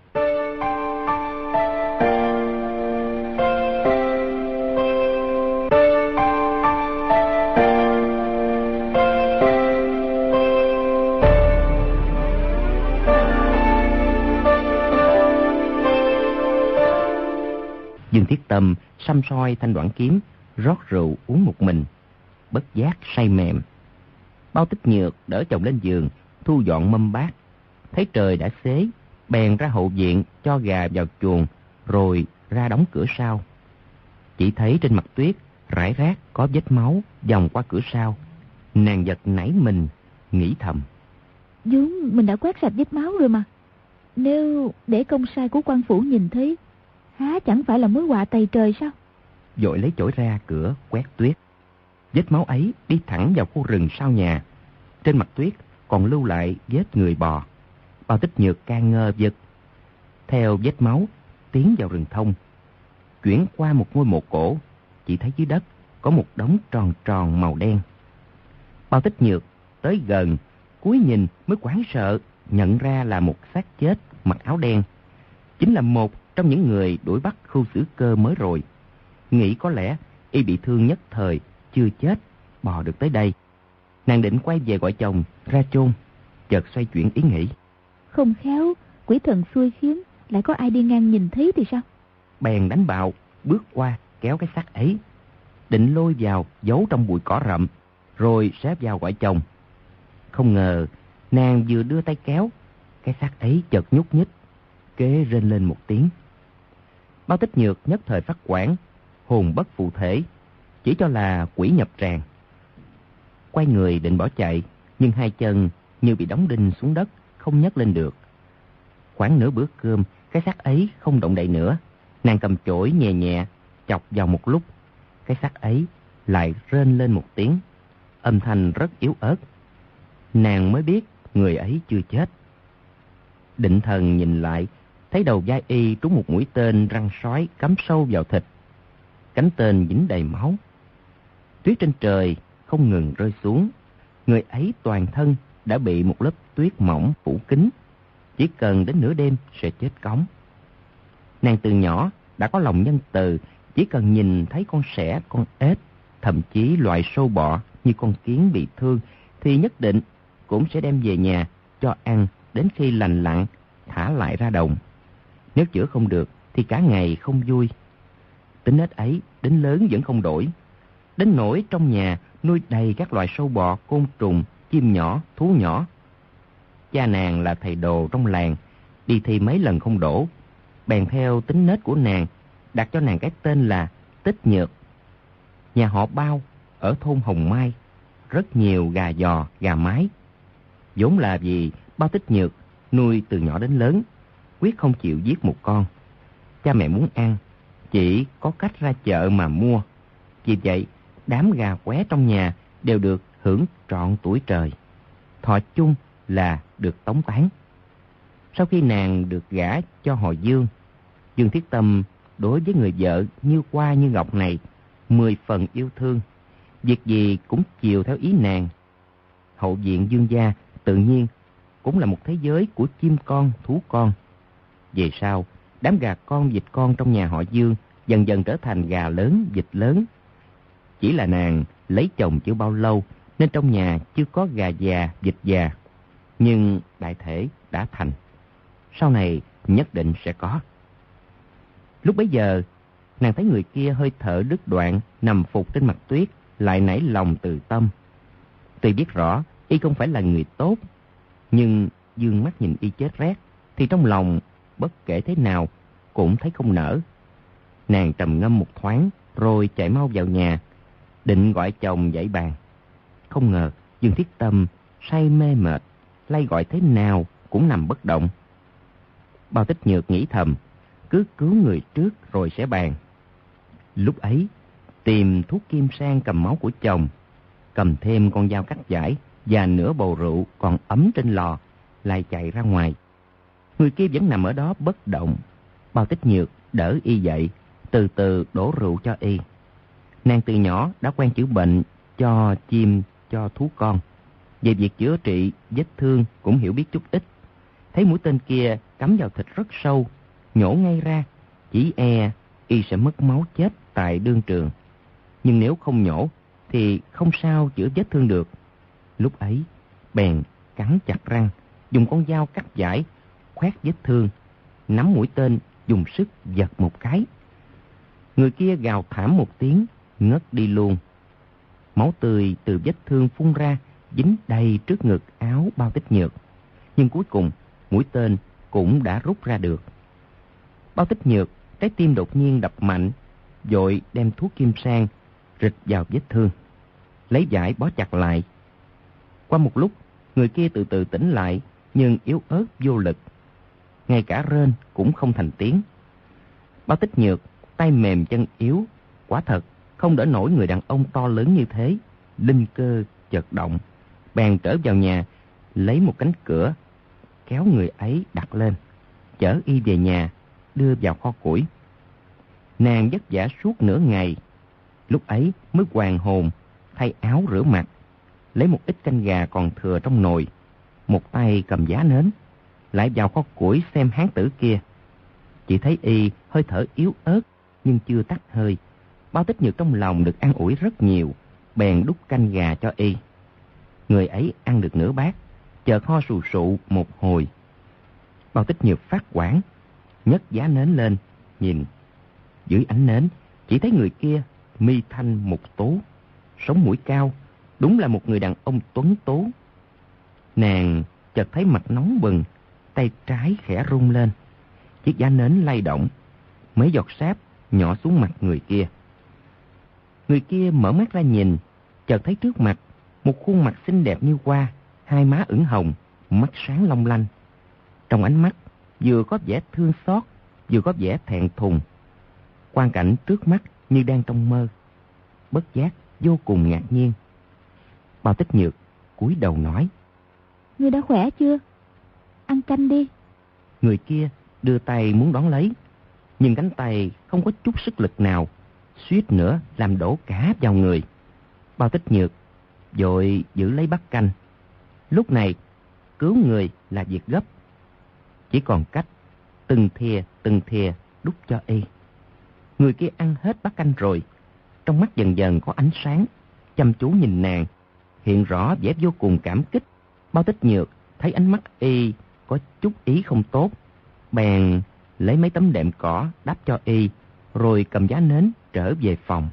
Dương Thiết Tâm săm soi thanh đoản kiếm, rót rượu uống một mình, bất giác say mềm. Bao Tích Nhược đỡ chồng lên giường, thu dọn mâm bát. Thấy trời đã xế, bèn ra hậu viện cho gà vào chuồng, rồi ra đóng cửa sau. Chỉ thấy trên mặt tuyết rải rác có vết máu vòng qua cửa sau. Nàng giật nảy mình, nghĩ thầm: vốn mình đã quét sạch vết máu rồi mà, nếu để công sai của quan phủ nhìn thấy, há chẳng phải là mối họa tày trời sao? Vội lấy chổi ra cửa quét tuyết. Vết máu ấy đi thẳng vào khu rừng sau nhà. Trên mặt tuyết còn lưu lại vết người bò. Bao Tích Nhược càng ngơ vực, theo vết máu tiến vào rừng thông, chuyển qua một ngôi mộ cổ. Chỉ thấy dưới đất có một đống tròn tròn màu đen. Bao Tích Nhược tới gần, cúi nhìn mới hoảng sợ, nhận ra là một xác chết mặc áo đen, chính là một trong những người đuổi bắt Khu Sử Cơ mới rồi. Nghĩ có lẽ y bị thương nhất thời, chưa chết, bò được tới đây. Nàng định quay về gọi chồng ra chôn, chợt xoay chuyển ý nghĩ. Không khéo quỷ thần xui khiến lại có ai đi ngang nhìn thấy thì sao? Bèn đánh bạo bước qua, kéo cái xác ấy, định lôi vào giấu trong bụi cỏ rậm, rồi sẽ vào gọi chồng. Không ngờ, nàng vừa đưa tay kéo, cái xác ấy chợt nhúc nhích, kế rên lên một tiếng. Bao Tích Nhược nhất thời phát hoảng, hồn bất phụ thể, chỉ cho là quỷ nhập tràng. Quay người định bỏ chạy, nhưng hai chân như bị đóng đinh xuống đất, không nhấc lên được. Khoảng nửa bữa cơm, cái xác ấy không động đậy nữa. Nàng cầm chổi nhẹ nhẹ, chọc vào một lúc, cái xác ấy lại rên lên một tiếng, âm thanh rất yếu ớt. Nàng mới biết người ấy chưa chết. Định thần nhìn lại, thấy đầu vai y trúng một mũi tên răng sói cắm sâu vào thịt. Cánh tên dính đầy máu. Tuyết trên trời không ngừng rơi xuống. Người ấy toàn thân đã bị một lớp tuyết mỏng phủ kín, chỉ cần đến nửa đêm sẽ chết cóng. Nàng từ nhỏ đã có lòng nhân từ, chỉ cần nhìn thấy con sẻ, con ếch, thậm chí loại sâu bọ như con kiến bị thương, thì nhất định cũng sẽ đem về nhà cho ăn đến khi lành lặn, thả lại ra đồng. Nếu chữa không được thì cả ngày không vui. Tính nết ấy đến lớn vẫn không đổi. Đến nỗi trong nhà nuôi đầy các loại sâu bọ, côn trùng, chim nhỏ, thú nhỏ. Cha nàng là thầy đồ trong làng, đi thi mấy lần không đổ. Bèn theo tính nết của nàng, đặt cho nàng cái tên là Tích Nhược. Nhà họ Bao ở thôn Hồng Mai, rất nhiều gà giò, gà mái. Vốn là vì Bao Tích Nhược nuôi từ nhỏ đến lớn, quyết không chịu giết một con. Cha mẹ muốn ăn, chỉ có cách ra chợ mà mua. Vì vậy, đám gà qué trong nhà đều được hưởng trọn tuổi trời. Thọ chung là được tống tán. Sau khi nàng được gả cho họ Dương, Dương Thiết Tâm đối với người vợ như hoa như ngọc này 10 phần yêu thương, việc gì cũng chiều theo ý nàng. Hậu viện Dương gia tự nhiên cũng là một thế giới của chim con, thú con. Về sau, đám gà con, vịt con trong nhà họ Dương dần dần trở thành gà lớn, vịt lớn. Chỉ là nàng lấy chồng chưa bao lâu nên trong nhà chưa có gà già, vịt già. Nhưng đại thể đã thành. Sau này nhất định sẽ có. Lúc bấy giờ, nàng thấy người kia hơi thở đứt đoạn, nằm phục trên mặt tuyết, lại nảy lòng từ tâm. Tuy biết rõ y không phải là người tốt, nhưng dương mắt nhìn y chết rét, thì trong lòng bất kể thế nào cũng thấy không nỡ. Nàng trầm ngâm một thoáng, rồi chạy mau vào nhà, định gọi chồng dậy bàn. Không ngờ Dương Thiết Tâm say mê mệt, lay gọi thế nào cũng nằm bất động. Bao Tích Nhược nghĩ thầm, cứ cứu người trước rồi sẽ bàn. Lúc ấy, tìm thuốc kim sang cầm máu của chồng, cầm thêm con dao cắt vải và nửa bầu rượu còn ấm trên lò, lại chạy ra ngoài. Người kia vẫn nằm ở đó bất động. Bao Tích Nhược đỡ y dậy, từ từ đổ rượu cho y. Nàng từ nhỏ đã quen chữa bệnh cho chim, cho thú con. Về việc chữa trị vết thương cũng hiểu biết chút ít. Thấy mũi tên kia cắm vào thịt rất sâu, nhổ ngay ra, chỉ e y sẽ mất máu chết tại đương trường. Nhưng nếu không nhổ thì không sao chữa vết thương được. Lúc ấy bèn cắn chặt răng, dùng con dao cắt vải khoét vết thương, nắm mũi tên dùng sức giật một cái. Người kia gào thảm một tiếng, ngất đi luôn. Máu tươi từ vết thương phun ra, dính đầy trước ngực áo Bao Tích Nhược. Nhưng cuối cùng mũi tên cũng đã rút ra được. Bao Tích Nhược trái tim đột nhiên đập mạnh, vội đem thuốc kim sang rịch vào vết thương, lấy vải bó chặt lại. Qua một lúc, người kia từ từ tỉnh lại, nhưng yếu ớt vô lực, ngay cả rên cũng không thành tiếng. Bao Tích Nhược tay mềm chân yếu, quả thật không đỡ nổi người đàn ông to lớn như thế. Linh cơ chợt động, bèn trở vào nhà, lấy một cánh cửa, kéo người ấy đặt lên, chở y về nhà, đưa vào kho củi. Nàng vất vả suốt nửa ngày, lúc ấy mới hoàn hồn, thay áo rửa mặt, lấy một ít canh gà còn thừa trong nồi, một tay cầm giá nến, lại vào kho củi xem hán tử kia. Chỉ thấy y hơi thở yếu ớt nhưng chưa tắt hơi. Bao Tích Nhược trong lòng được an ủi rất nhiều, bèn đút canh gà cho y. Người ấy ăn được nửa bát, chợt ho sù sụ một hồi. Bao Tích Nhược phát hoảng, nhấc giá nến lên, nhìn. Dưới ánh nến Chỉ thấy người kia mi thanh mục tú, sống mũi cao, đúng là một người đàn ông tuấn tú. Nàng chợt thấy mặt nóng bừng, tay trái khẽ rung lên. Chiếc giá nến lay động, mấy giọt sáp nhỏ xuống mặt người kia. Người kia mở mắt ra nhìn, chợt thấy trước mặt một khuôn mặt xinh đẹp như hoa, hai má ửng hồng, mắt sáng long lanh. Trong ánh mắt vừa có vẻ thương xót, vừa có vẻ thẹn thùng. Quang cảnh trước mắt như đang trong mơ. Bất giác vô cùng ngạc nhiên. Bao Tích Nhược cúi đầu nói: Ngươi đã khỏe chưa? Ăn canh đi. Người kia đưa tay muốn đón lấy, nhưng cánh tay không có chút sức lực nào, suýt nữa làm đổ cả vào người. Bao Tích Nhược vội giữ lấy bát canh. Lúc này cứu người là việc gấp, chỉ còn cách từng thìa đút cho y. Người kia ăn hết bát canh rồi, trong mắt dần dần có ánh sáng, chăm chú nhìn nàng, hiện rõ vẻ vô cùng cảm kích. Bao Tích Nhược thấy ánh mắt y có chút ý không tốt, bèn lấy mấy tấm đệm cỏ đắp cho y, rồi cầm giá nến trở về phòng.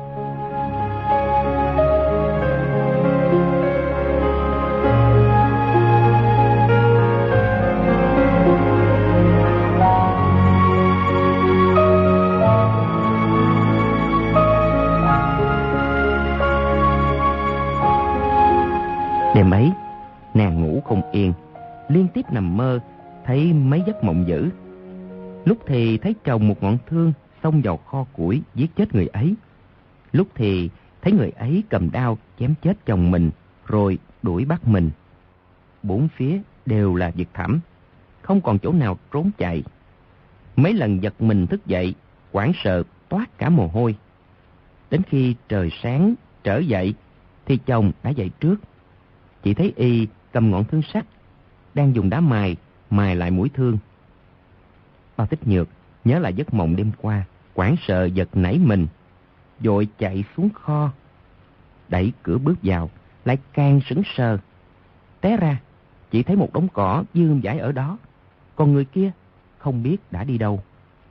Đêm ấy, nàng ngủ không yên, liên tiếp nằm mơ, thấy mấy giấc mộng dữ. Lúc thì thấy chồng một ngọn thương xông vào kho củi giết chết người ấy. Lúc thì thấy người ấy cầm đao chém chết chồng mình, rồi đuổi bắt mình. Bốn phía đều là vực thẳm, không còn chỗ nào trốn chạy. Mấy lần giật mình thức dậy, hoảng sợ toát cả mồ hôi. Đến khi trời sáng trở dậy thì chồng đã dậy trước. Chỉ thấy y cầm ngọn thương sắt, đang dùng đá mài lại mũi thương. Bao Tích Nhược nhớ lại giấc mộng đêm qua, hoảng sợ giật nảy mình, vội chạy xuống kho, đẩy cửa bước vào, lại càng sững sờ. Té ra, chỉ thấy một đống cỏ vương vãi ở đó, còn người kia không biết đã đi đâu.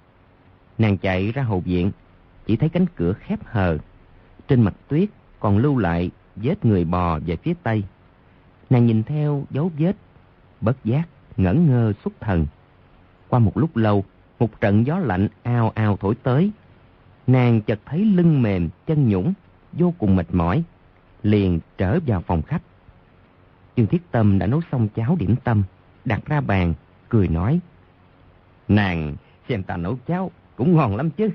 Nàng chạy ra hậu viện, chỉ thấy cánh cửa khép hờ, trên mặt tuyết còn lưu lại vết người bò về phía tây. Nàng nhìn theo dấu vết, bất giác ngẩn ngơ xuất thần. Qua một lúc lâu, một trận gió lạnh ào ào thổi tới. Nàng chợt thấy lưng mềm, chân nhũn, vô cùng mệt mỏi, liền trở vào phòng khách. Dương Thiết Tâm đã nấu xong cháo điểm tâm, đặt ra bàn, cười nói: Nàng xem ta nấu cháo cũng ngon lắm chứ.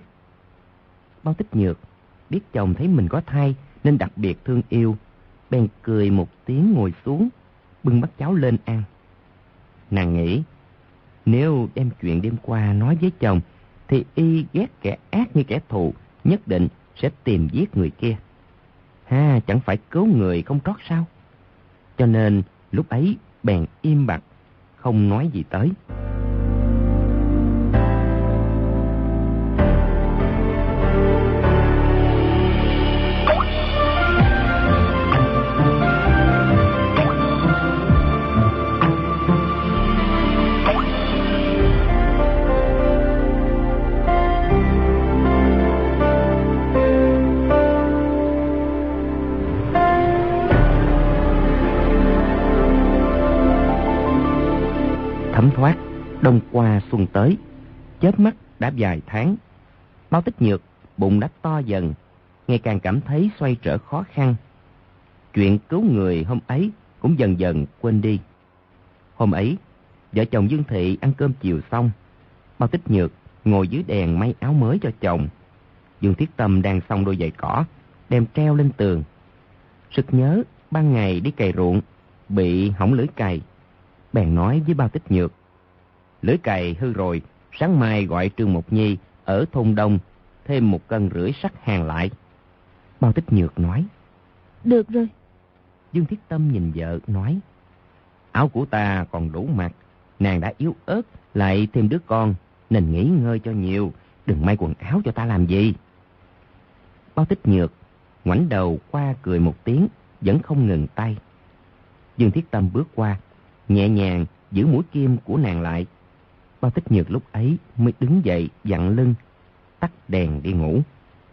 Bao Tích Nhược biết chồng thấy mình có thai nên đặc biệt thương yêu, bèn cười một tiếng ngồi xuống, bưng bát cháo lên ăn. Nàng nghĩ, nếu đem chuyện đêm qua nói với chồng, thì y ghét kẻ ác như kẻ thù, nhất định sẽ tìm giết người kia. Chẳng phải cứu người không trót sao? Cho nên lúc ấy bèn im bặt, không nói gì tới. Thấm thoát, đông qua xuân tới, chớp mắt đã vài tháng. Bao Tích Nhược bụng đã to dần, ngày càng cảm thấy xoay trở khó khăn. Chuyện cứu người hôm ấy cũng dần dần quên đi. Hôm ấy, vợ chồng Dương Thị ăn cơm chiều xong, Bao Tích Nhược ngồi dưới đèn may áo mới cho chồng. Dương Thiết Tâm đang xong đôi giày cỏ, đem treo lên tường. Sực nhớ ban ngày đi cày ruộng, bị hỏng lưỡi cày, bèn nói với Bao Tích Nhược: Lưỡi cày hư rồi, sáng mai gọi Trương Mộc Nhi ở thôn Đông thêm 1,5 cân sắt hàng lại. Bao Tích Nhược nói: Được rồi. Dương Thiết Tâm nhìn vợ nói: Áo của ta còn đủ mặc, nàng đã yếu ớt, lại thêm đứa con, nên nghỉ ngơi cho nhiều, đừng may quần áo cho ta làm gì. Bao Tích Nhược ngoảnh đầu qua cười một tiếng, vẫn không ngừng tay. Dương Thiết Tâm bước qua, nhẹ nhàng giữ mũi kim của nàng lại. Bao Tích Nhược lúc ấy mới đứng dậy, vặn lưng, tắt đèn đi ngủ.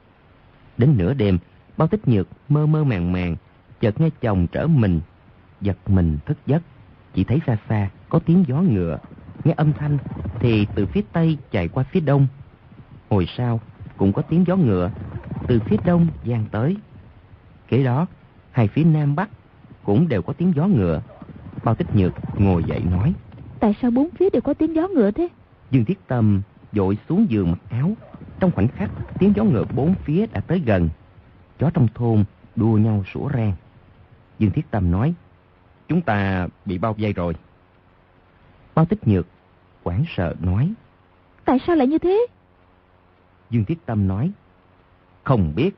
Đến nửa đêm, Bao Tích Nhược mơ mơ màng màng, chợt nghe chồng trở mình, giật mình thức giấc. Chỉ thấy xa xa có tiếng gió ngựa, nghe âm thanh thì từ phía tây chạy qua phía đông. Hồi sau cũng có tiếng gió ngựa từ phía đông vang tới. Kế đó, hai phía nam bắc cũng đều có tiếng gió ngựa. Bao Tích Nhược ngồi dậy nói: Tại sao bốn phía đều có tiếng gió ngựa thế? Dương Thiết Tâm vội xuống giường mặc áo. Trong khoảnh khắc, tiếng gió ngựa bốn phía đã tới gần. Chó trong thôn đua nhau sủa rang. Dương Thiết Tâm nói: Chúng ta bị bao vây rồi. Bao Tích Nhược hoảng sợ nói: Tại sao lại như thế? Dương Thiết Tâm nói: Không biết.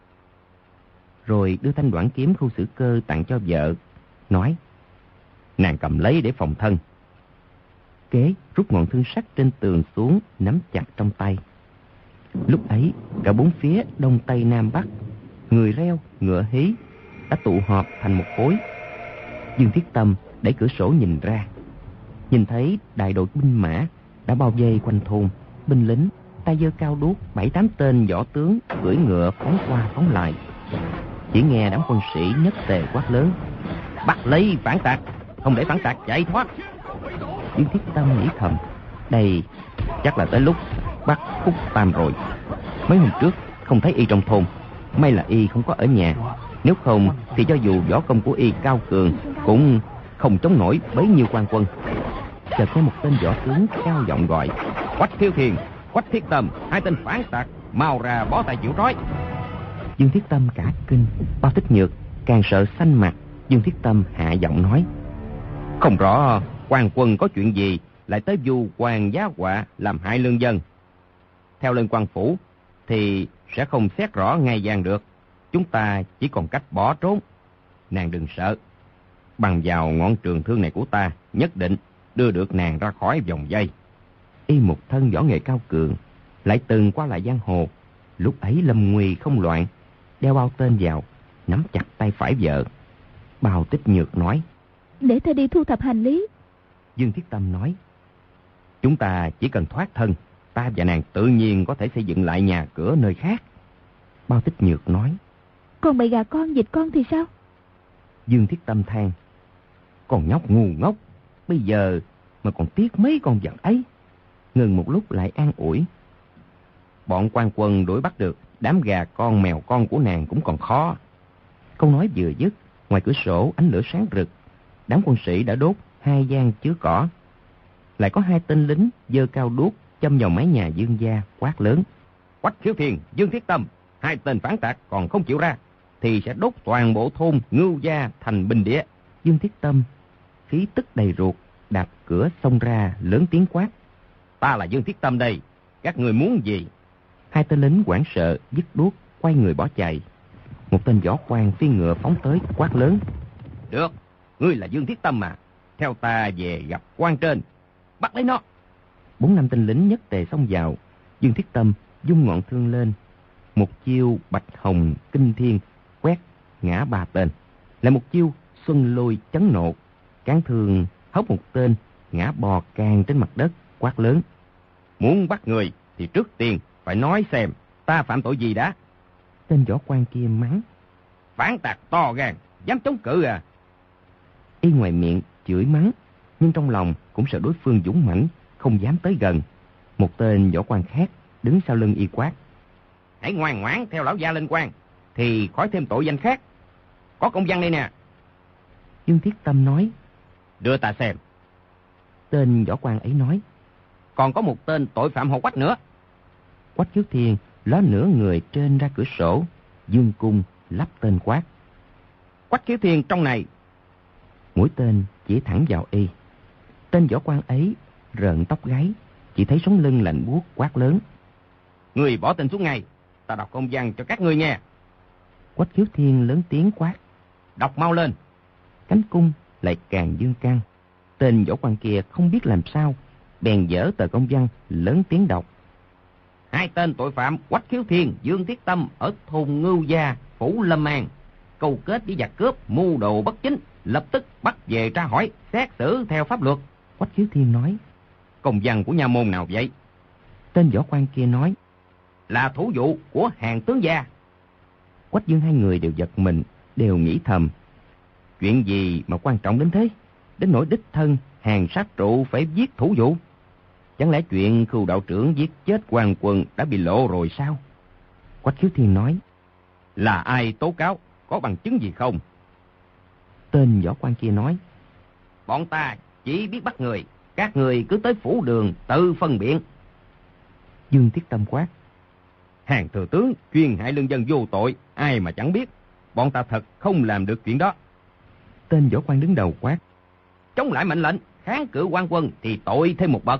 Rồi đưa thanh đoạn kiếm Khu Sử Cơ tặng cho vợ, nói: Nàng cầm lấy để phòng thân. Kế rút ngọn thương sắt trên tường xuống, nắm chặt trong tay. Lúc ấy cả bốn phía đông tây nam bắc, người reo ngựa hí đã tụ họp thành một khối. Dương Thiết Tâm đẩy cửa sổ nhìn ra, nhìn thấy đại đội binh mã đã bao vây quanh thôn. Binh lính tay giơ cao đuốc, 7-8 tên võ tướng cưỡi ngựa phóng qua phóng lại. Chỉ nghe đám quân sĩ nhất tề quát lớn: Bắt lấy phản tặc, không để phản tặc chạy thoát. Dương Thiết Tâm nghĩ thầm: Đây chắc là tới lúc bắt Phúc Tam rồi. Mấy hôm trước không thấy y trong thôn, may là y không có ở nhà. Nếu không thì cho dù võ công của y cao cường cũng không chống nổi bấy nhiêu quan quân. Chợt nghe một tên võ tướng cao giọng gọi: Quách Khiếu Thiền, Quách Thiết Tâm, hai tên phản tặc, mau ra bó tay chịu trói. Dương Thiết Tâm cả kinh, Bao Tích Nhược càng sợ xanh mặt. Dương Thiết Tâm hạ giọng nói: Không rõ quan quân có chuyện gì lại tới vu quan giá họa làm hại lương dân. Theo lên quan phủ thì sẽ không xét rõ ngay vàng được. Chúng ta chỉ còn cách bỏ trốn. Nàng đừng sợ, bằng vào ngọn trường thương này của ta, nhất định đưa được nàng ra khỏi vòng vây. Y một thân võ nghệ cao cường, lại từng qua lại giang hồ, lúc ấy lâm nguy không loạn, đeo bao tên vào, nắm chặt tay phải vợ. Bao Tích Nhược nói: Để ta đi thu thập hành lý. Dương Thiết Tâm nói: Chúng ta chỉ cần thoát thân, ta và nàng tự nhiên có thể xây dựng lại nhà cửa nơi khác. Bao Tích Nhược nói: Còn bầy gà con vịt con thì sao? Dương Thiết Tâm than: Con nhóc ngu ngốc, bây giờ mà còn tiếc mấy con vật ấy. Ngừng một lúc lại an ủi: Bọn quan quân đuổi bắt được đám gà con mèo con của nàng cũng còn khó. Câu nói vừa dứt, ngoài cửa sổ ánh lửa sáng rực. Đám quân sĩ đã đốt 2 gian chứa cỏ. Lại có 2 tên lính giơ cao đuốc châm vào mái nhà Dương gia, quát lớn: Quách Khiếu Thiền, Dương Thiết Tâm, 2 tên phản tặc còn không chịu ra thì sẽ đốt toàn bộ thôn Ngưu Gia thành binh địa. Dương Thiết Tâm khí tức đầy ruột, đạp cửa xông ra lớn tiếng quát: Ta là Dương Thiết Tâm đây, các người muốn gì? 2 tên lính hoảng sợ vứt đuốc quay người bỏ chạy. Một tên võ quan phi ngựa phóng tới quát lớn: Được, ngươi là Dương Thiết Tâm mà, theo ta về gặp quan trên, bắt lấy nó. 4-5 tên lính nhất tề xông vào. Dương Thiết Tâm vung ngọn thương lên, một chiêu Bạch Hồng Kinh Thiên quét ngã 3 tên, lại một chiêu Xuân Lôi Chấn Nộ, cán thương hốc một tên ngã bò càng trên mặt đất, quát lớn: Muốn bắt người thì trước tiên phải nói xem ta phạm tội gì đã. Tên võ quan kia mắng: Phản tặc to gan, dám chống cự à? Y ngoài miệng chửi mắng, nhưng trong lòng cũng sợ đối phương dũng mãnh, không dám tới gần. Một tên võ quan khác đứng sau lưng y quát: Hãy ngoan ngoãn theo lão gia lên quan, thì khỏi thêm tội danh khác. Có công văn đây nè. Dương Thiết Tâm nói: Đưa ta xem. Tên võ quan ấy nói: Còn có một tên tội phạm họ Quách nữa. Quách Khiếu Thiên ló nửa người trên ra cửa sổ, dương cung lắp tên quát: Quách Khiếu Thiên trong này. Mũi tên chỉ thẳng vào y. Tên võ quan ấy rợn tóc gáy, chỉ thấy sống lưng lạnh buốt, quát lớn: Người bỏ tên xuống ngay, ta đọc công văn cho các ngươi nghe. Quách Khiếu Thiên lớn tiếng quát: Đọc mau lên. Cánh cung lại càng dương căng. Tên võ quan kia không biết làm sao, bèn dở tờ công văn lớn tiếng đọc: 2 tên tội phạm Quách Khiếu Thiên, Dương Thiết Tâm ở thôn Ngưu Gia, phủ Lâm An, câu kết với giặc cướp, mưu đồ bất chính, lập tức bắt về tra hỏi, xét xử theo pháp luật. Quách Khiếu Thiên nói: Công văn của nha môn nào vậy? Tên võ quan kia nói: Là thủ vụ của hàng tướng gia. Quách Dương hai người đều giật mình, đều nghĩ thầm. Chuyện gì mà quan trọng đến thế? Đến nỗi đích thân, hàng sát trụ phải giết thủ vụ. Chẳng lẽ chuyện Khưu đạo trưởng giết chết Quan Quân đã bị lộ rồi sao? Quách Khiếu Thiên nói. Là ai tố cáo? Có bằng chứng gì không? Tên võ quan kia nói. Bọn ta chỉ biết bắt người. Các người cứ tới phủ đường tự phân biện. Dương Thiết Tâm quát. Hàng thừa tướng chuyên hại lương dân vô tội, ai mà chẳng biết. Bọn ta thật không làm được chuyện đó. Tên võ quan đứng đầu quát. Chống lại mệnh lệnh, kháng cự Quan Quân thì tội thêm một bậc.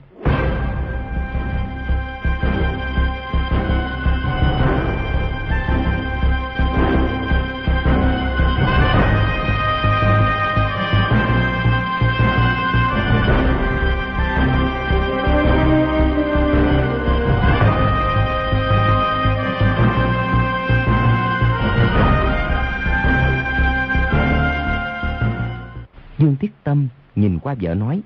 Dương Thiết Tâm nhìn qua vợ nói.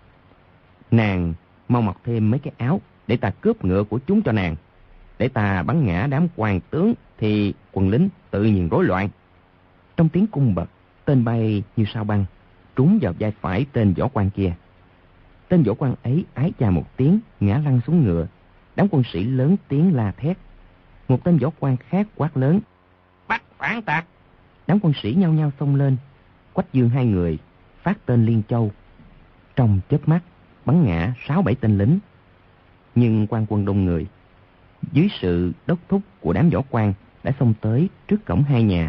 Nàng mau mặc thêm mấy cái áo để ta cướp ngựa của chúng cho nàng. Để ta bắn ngã đám quan tướng thì quân lính tự nhiên rối loạn. Trong tiếng cung bật, tên bay như sao băng, trúng vào vai phải tên võ quan kia. Tên võ quan ấy ái chà một tiếng, ngã lăn xuống ngựa. Đám quân sĩ lớn tiếng la thét. Một tên võ quan khác quát lớn. Bắt phản tặc! Đám quân sĩ nhao nhao xông lên. Quách Dương hai người phát tên liên châu. Trong chớp mắt bắn ngã 6-7 tên lính. Nhưng quan quân đông người, dưới sự đốc thúc của đám võ quan đã xông tới trước cổng hai nhà.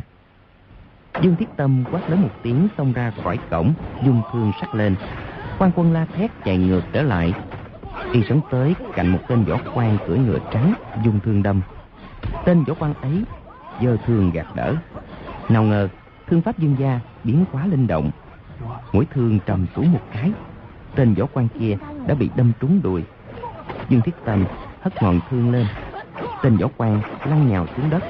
Dương Thiết Tâm quát lớn một tiếng xông ra khỏi cổng, dung thương sắc lên. Quan quân la thét chạy ngược trở lại. Y sống tới cạnh một tên võ quan cưỡi ngựa trắng, dung thương đâm. Tên võ quan ấy giơ thương gạt đỡ. Nào ngờ thương pháp Dương gia biến quá linh động, mũi thương trầm xuống một cái, tên võ quan kia đã bị đâm trúng đùi. Dương Thiết Tâm hất ngọn thương lên, tên võ quan lăn nhào xuống đất.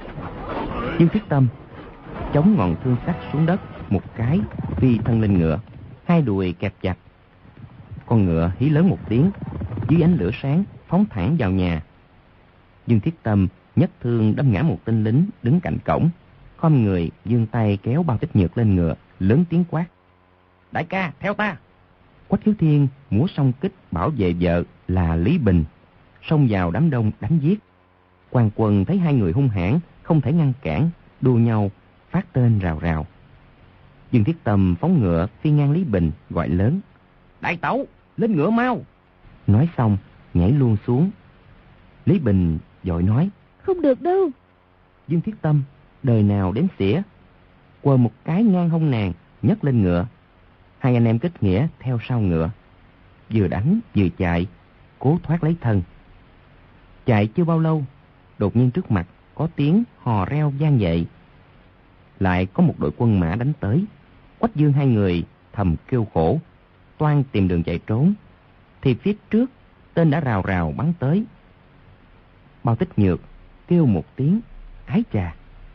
Dương Thiết Tâm chống ngọn thương sắt xuống đất một cái, phi thân lên ngựa, hai đùi kẹp chặt. Con ngựa hí lớn một tiếng, dưới ánh lửa sáng phóng thẳng vào nhà. Dương Thiết Tâm nhấc thương đâm ngã một tên lính đứng cạnh cổng, khom người giương tay kéo Bao Tích Nhược lên ngựa, lớn tiếng quát. Đại ca, theo ta! Quách Khiếu Thiên múa song kích bảo vệ vợ là Lý Bình, xông vào đám đông đánh giết. Quan quân thấy hai người hung hãn, không thể ngăn cản, đua nhau phát tên rào rào. Dương Thiết Tâm phóng ngựa phi ngang Lý Bình, gọi lớn. Đại tẩu, lên ngựa mau! Nói xong nhảy luôn xuống. Lý Bình vội nói. Không được đâu. Dương Thiết Tâm đời nào đến xỉa, quờ một cái ngang hông nàng, nhấc lên ngựa. Hai anh em kết nghĩa theo sau ngựa, vừa đánh vừa chạy, cố thoát lấy thân. Chạy chưa bao lâu, đột nhiên trước mặt có tiếng hò reo vang dậy. Lại có một đội quân mã đánh tới. Quách Dương hai người thầm kêu khổ, toan tìm đường chạy trốn, thì phía trước tên đã rào rào bắn tới. Bao Tích Nhược kêu một tiếng, ái chà!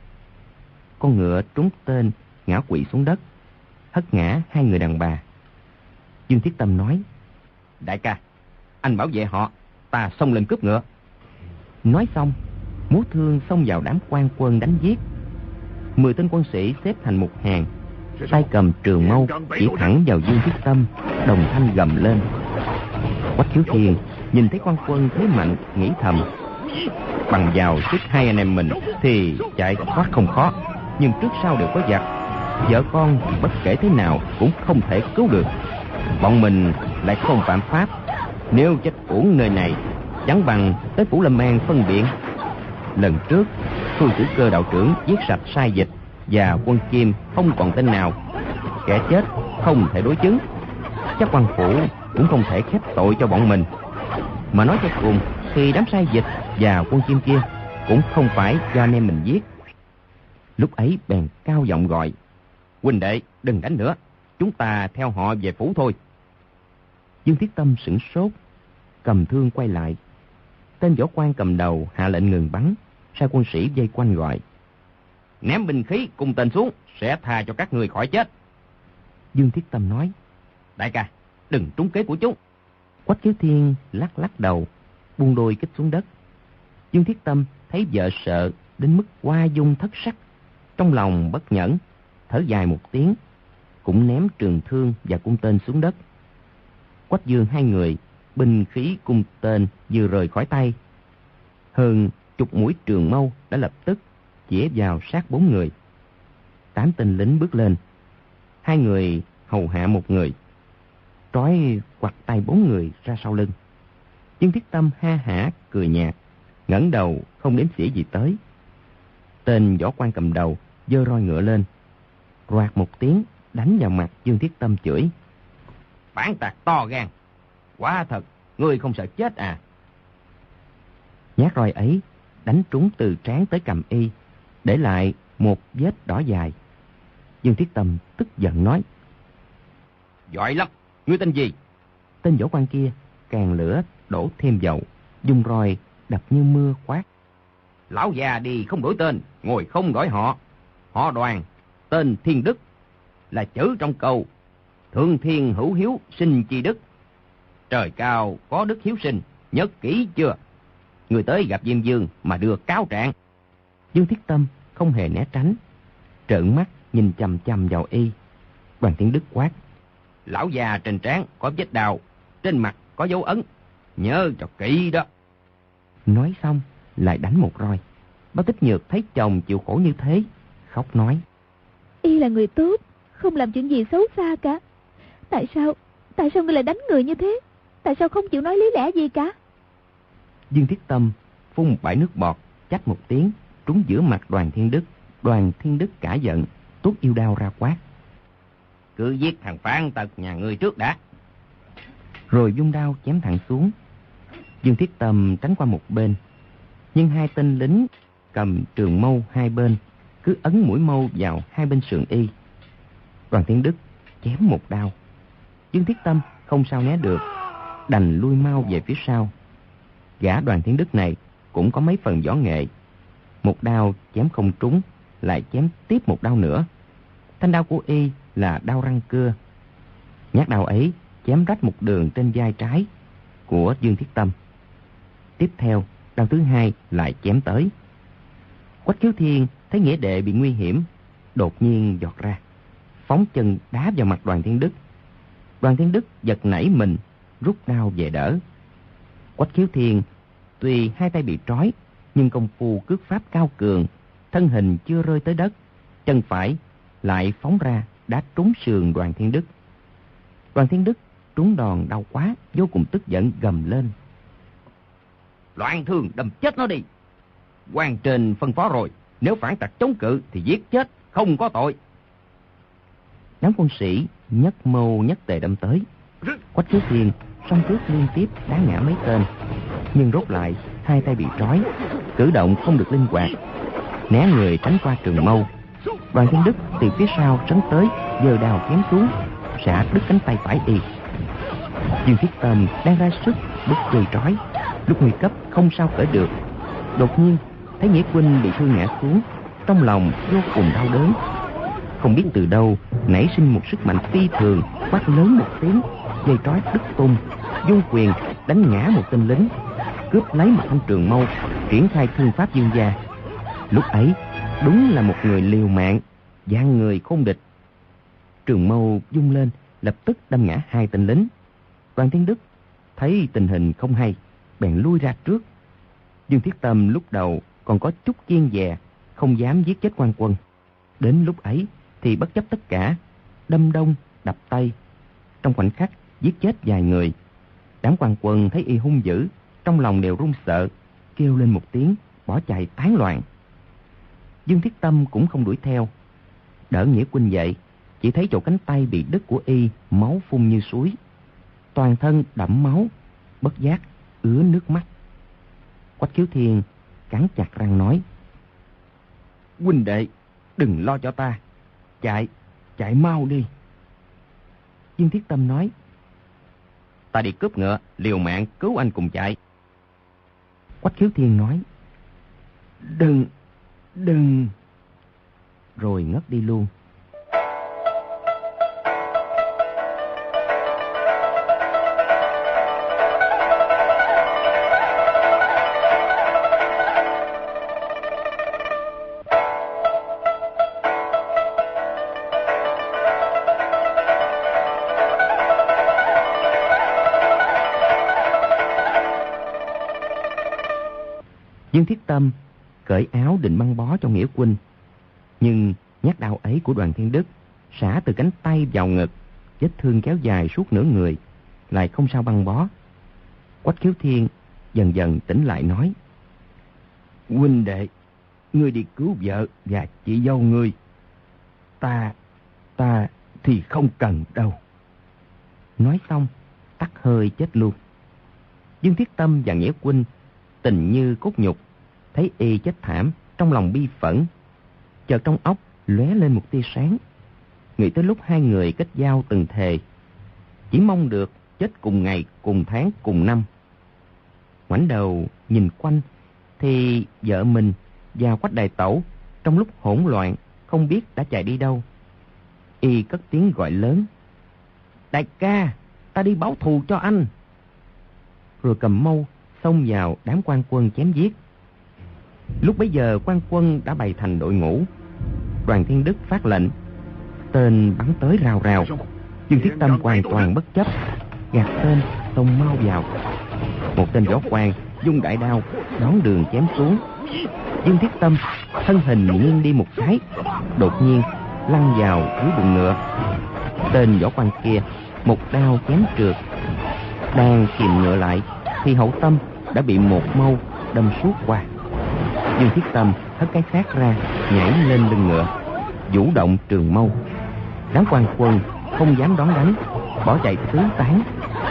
Con ngựa trúng tên ngã quỵ xuống đất, hất ngã hai người đàn bà. Dương Thiết Tâm nói. Đại ca, anh bảo vệ họ, ta xông lên cướp ngựa. Nói xong múa thương xông vào đám quan quân đánh giết. 10 tên quân sĩ xếp thành một hàng, tay cầm trường mâu chỉ thẳng vào Dương Thiết Tâm, đồng thanh gầm lên. Quách Khiếu Thiên nhìn thấy quan quân thế mạnh, nghĩ thầm. Bằng vào sức hai anh em mình thì chạy thoát không khó, nhưng trước sau đều có giặc. Vợ con bất kể thế nào cũng không thể cứu được. Bọn mình lại không phạm pháp, nếu chết uổng nơi này chẳng bằng tới phủ Lâm An phân biện. Lần trước Thôi Tử Cơ đạo trưởng giết sạch sai dịch và quân Kim không còn tên nào, kẻ chết không thể đối chứng. Chắc quan phủ cũng không thể khép tội cho bọn mình. Mà nói cho cùng thì đám sai dịch và quân Kim kia cũng không phải do anh em mình giết. Lúc ấy bèn cao giọng gọi. Huynh đệ, đừng đánh nữa, chúng ta theo họ về phủ thôi. Dương Thiết Tâm sửng sốt, cầm thương quay lại. Tên võ quan cầm đầu hạ lệnh ngừng bắn, sai quân sĩ vây quanh gọi. Ném binh khí cùng tên xuống, sẽ tha cho các người khỏi chết. Dương Thiết Tâm nói. Đại ca, đừng trúng kế của chúng. Quách Khiếu Thiên lắc lắc đầu, buông đôi kích xuống đất. Dương Thiết Tâm thấy vợ sợ, đến mức hoa dung thất sắc. Trong lòng bất nhẫn, thở dài một tiếng, cũng ném trường thương và cung tên xuống đất. Quách Dương hai người, binh khí cung tên vừa rời khỏi tay, hơn chục mũi trường mâu đã lập tức chĩa vào sát 4 người. 8 tên lính bước lên, 2 người hầu hạ một người, trói quặt tay 4 người ra sau lưng. Dương Thiết Tâm ha hả cười nhạt, ngẩng đầu không đếm xỉa gì tới. Tên võ quan cầm đầu giơ roi ngựa lên, roạt một tiếng đánh vào mặt Dương Thiết Tâm, chửi: "Bản tặc to gan, quả thật ngươi không sợ chết à?" Nhát roi ấy đánh trúng từ trán tới cằm y, để lại một vết đỏ dài. Dương Thiết Tâm tức giận nói: "Giỏi lắm, ngươi tên gì?" Tên võ quan kia càng lửa đổ thêm dầu, dùng roi đập như mưa quát: "Lão già đi không đổi tên, ngồi không đổi họ. Họ Đoàn, tên Thiên Đức, là chữ trong câu thượng thiên hữu hiếu sinh chi đức. Trời cao có đức hiếu sinh, nhớ kỹ chưa? Người tới gặp Diêm Dương mà đưa cáo trạng." Dương Thiết Tâm không hề né tránh, trợn mắt nhìn chằm chằm vào y. Đoàn Thiên Đức quát: "Lão già trên trán có vết đào, trên mặt có dấu ấn, nhớ cho kỹ đó." Nói xong lại đánh một roi. Bao Tích Nhược thấy chồng chịu khổ như thế, khóc nói: "Y là người tốt, không làm chuyện gì xấu xa cả. Tại sao ngươi lại đánh người như thế? Tại sao không chịu nói lý lẽ gì cả?" Dương Thiết Tâm phun một bãi nước bọt, chách một tiếng trúng giữa mặt Đoàn Thiên Đức. Đoàn Thiên Đức cả giận, tuốt yêu đao ra quát: "Cứ giết thằng phản tật nhà ngươi trước đã." Rồi vung đao chém thẳng xuống. Dương Thiết Tâm tránh qua một bên, nhưng 2 tên lính cầm trường mâu hai bên cứ ấn mũi mâu vào hai bên sườn y. Đoàn Thiên Đức chém một đao, Dương Thiết Tâm không sao né được, đành lui mau về phía sau. Gã Đoàn Thiên Đức này cũng có mấy phần võ nghệ, một đao chém không trúng, lại chém tiếp một đao nữa. Thanh đao của y là đao răng cưa. Nhát đao ấy chém rách một đường trên vai trái của Dương Thiết Tâm. Tiếp theo, đao thứ hai lại chém tới. Quách Khiếu Thiên thấy nghĩa đệ bị nguy hiểm, đột nhiên giọt ra, phóng chân đá vào mặt Đoàn Thiên Đức. Đoàn Thiên Đức giật nảy mình, rút đao về đỡ. Quách Khiếu Thiên tuy hai tay bị trói, nhưng công phu cước pháp cao cường, thân hình chưa rơi tới đất, chân phải lại phóng ra đá trúng sườn Đoàn Thiên Đức. Đoàn Thiên Đức trúng đòn đau quá, vô cùng tức giận gầm lên: "Loạn thương đâm chết nó đi! Quan trên phân phó rồi, nếu phản tặc chống cự thì giết chết, không có tội." Đám quân sĩ nhất mâu nhất tề đâm tới. Quách Khiếu Thiên song trước liên tiếp đá ngã mấy tên, nhưng rốt lại hai tay bị trói, cử động không được linh hoạt, né người tránh qua trường mâu. Đoàn Thiên Đức từ phía sau sấn tới, giơ đao chém xuống, xả đứt cánh tay phải y. Dương Thiết Tâm đang ra sức bứt dây trói, lúc nguy cấp không sao cởi được. Đột nhiên thấy Nghĩa Huynh bị thương ngã xuống, trong lòng vô cùng đau đớn. Không biết từ đâu nảy sinh một sức mạnh phi thường, quát lớn một tiếng, dây trói đứt tung, vung quyền đánh ngã một tên lính, cướp lấy một thanh trường mâu, triển khai thương pháp dương gia. Lúc ấy đúng là một người liều mạng, dáng người khôn địch. Trường mâu vung lên, lập tức đâm ngã 2 tên lính. Đoàn Thiên Đức thấy tình hình không hay, bèn lui ra trước. Dương Thiết Tâm lúc đầu còn có chút kiêng dè, không dám giết chết quan quân. Đến lúc ấy thì bất chấp tất cả, đâm đông đập tây, trong khoảnh khắc giết chết vài người. Đám quan quân thấy y hung dữ, trong lòng đều run sợ, kêu lên một tiếng, bỏ chạy tán loạn. Dương Thiết Tâm cũng không đuổi theo, đỡ Nghĩa Huynh dậy, chỉ thấy chỗ cánh tay bị đứt của y máu phun như suối, toàn thân đẫm máu, bất giác ứa nước mắt. Quách Khiếu Thiên cắn chặt răng nói: "Huynh đệ, đừng lo cho ta, chạy mau đi." Dương Thiết Tâm nói: "Ta đi cướp ngựa, liều mạng cứu anh cùng chạy." Quách Khiếu Thiên nói: Đừng. Rồi ngất đi luôn. Dương Thiết Tâm cởi áo định băng bó cho Nghĩa huynh, nhưng nhát đao ấy của Đoàn Thiên Đức xả từ cánh tay vào ngực, vết thương kéo dài suốt nửa người, lại không sao băng bó. Quách Khiếu Thiên dần dần tỉnh lại nói: huynh đệ, ngươi đi cứu vợ và chị dâu ngươi. Ta thì không cần đâu. Nói xong tắt hơi chết luôn. Dương Thiết Tâm và Nghĩa huynh tình như cốt nhục, thấy y chết thảm, trong lòng bi phẫn. Chợt trong óc lóe lên một tia sáng, nghĩ tới lúc hai người kết giao từng thề, chỉ mong được chết cùng ngày, cùng tháng, cùng năm. Ngoảnh đầu nhìn quanh thì vợ mình và Quách đại tẩu trong lúc hỗn loạn không biết đã chạy đi đâu. Y cất tiếng gọi lớn: đại ca, ta đi báo thù cho anh. Rồi cầm mâu xông vào đám quan quân chém giết. Lúc bấy giờ quan quân đã bày thành đội ngũ. Đoàn Thiên Đức phát lệnh, tên bắn tới rào rào. Dương Thiết Tâm hoàn toàn bất chấp, gạt tên xông mau vào. Một tên võ quan dung đại đao đón đường chém xuống. Dương Thiết Tâm thân hình nghiêng đi một cái, đột nhiên lăn vào dưới bụng ngựa. Tên võ quan kia một đao chém trượt, đang kìm ngựa lại thì hậu tâm đã bị một mâu đâm suốt qua. Dương Thiết Tâm hất cái xác ra, nhảy lên lưng ngựa, vũ động trường mâu. Đám quan quân không dám đón đánh, bỏ chạy tứ tán.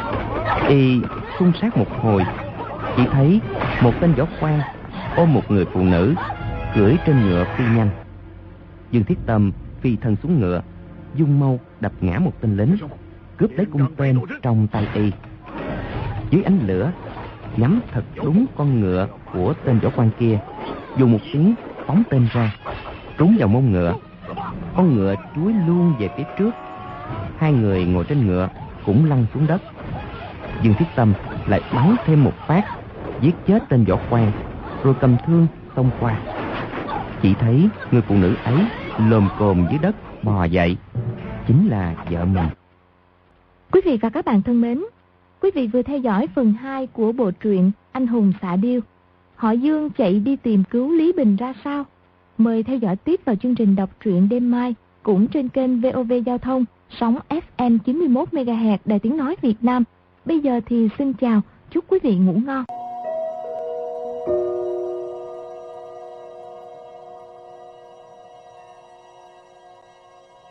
Y xung sát một hồi, chỉ thấy một tên võ quan ôm một người phụ nữ cưỡi trên ngựa phi nhanh. Dương Thiết Tâm phi thân xuống ngựa, dung mâu đập ngã một tên lính, cướp lấy cung tên trong tay y. Dưới ánh lửa nhắm thật đúng con ngựa của tên võ quan kia, dùng một tiếng phóng tên ra, trúng vào mông ngựa. Con ngựa chuối luôn về phía trước. Hai người ngồi trên ngựa cũng lăn xuống đất. Dương Thiết Tâm lại bắn thêm một phát, giết chết tên võ quan, rồi cầm thương xông qua. Chỉ thấy người phụ nữ ấy lồm cồm dưới đất bò dậy, chính là vợ mình. Quý vị và các bạn thân mến, quý vị vừa theo dõi phần 2 của bộ truyện Anh hùng xạ điêu. Họ Dương chạy đi tìm cứu Lý Bình ra sao? Mời theo dõi tiếp vào chương trình đọc truyện đêm mai, cũng trên kênh VOV Giao thông, sóng FM 91 MHz Đài Tiếng Nói Việt Nam. Bây giờ thì xin chào, chúc quý vị ngủ ngon.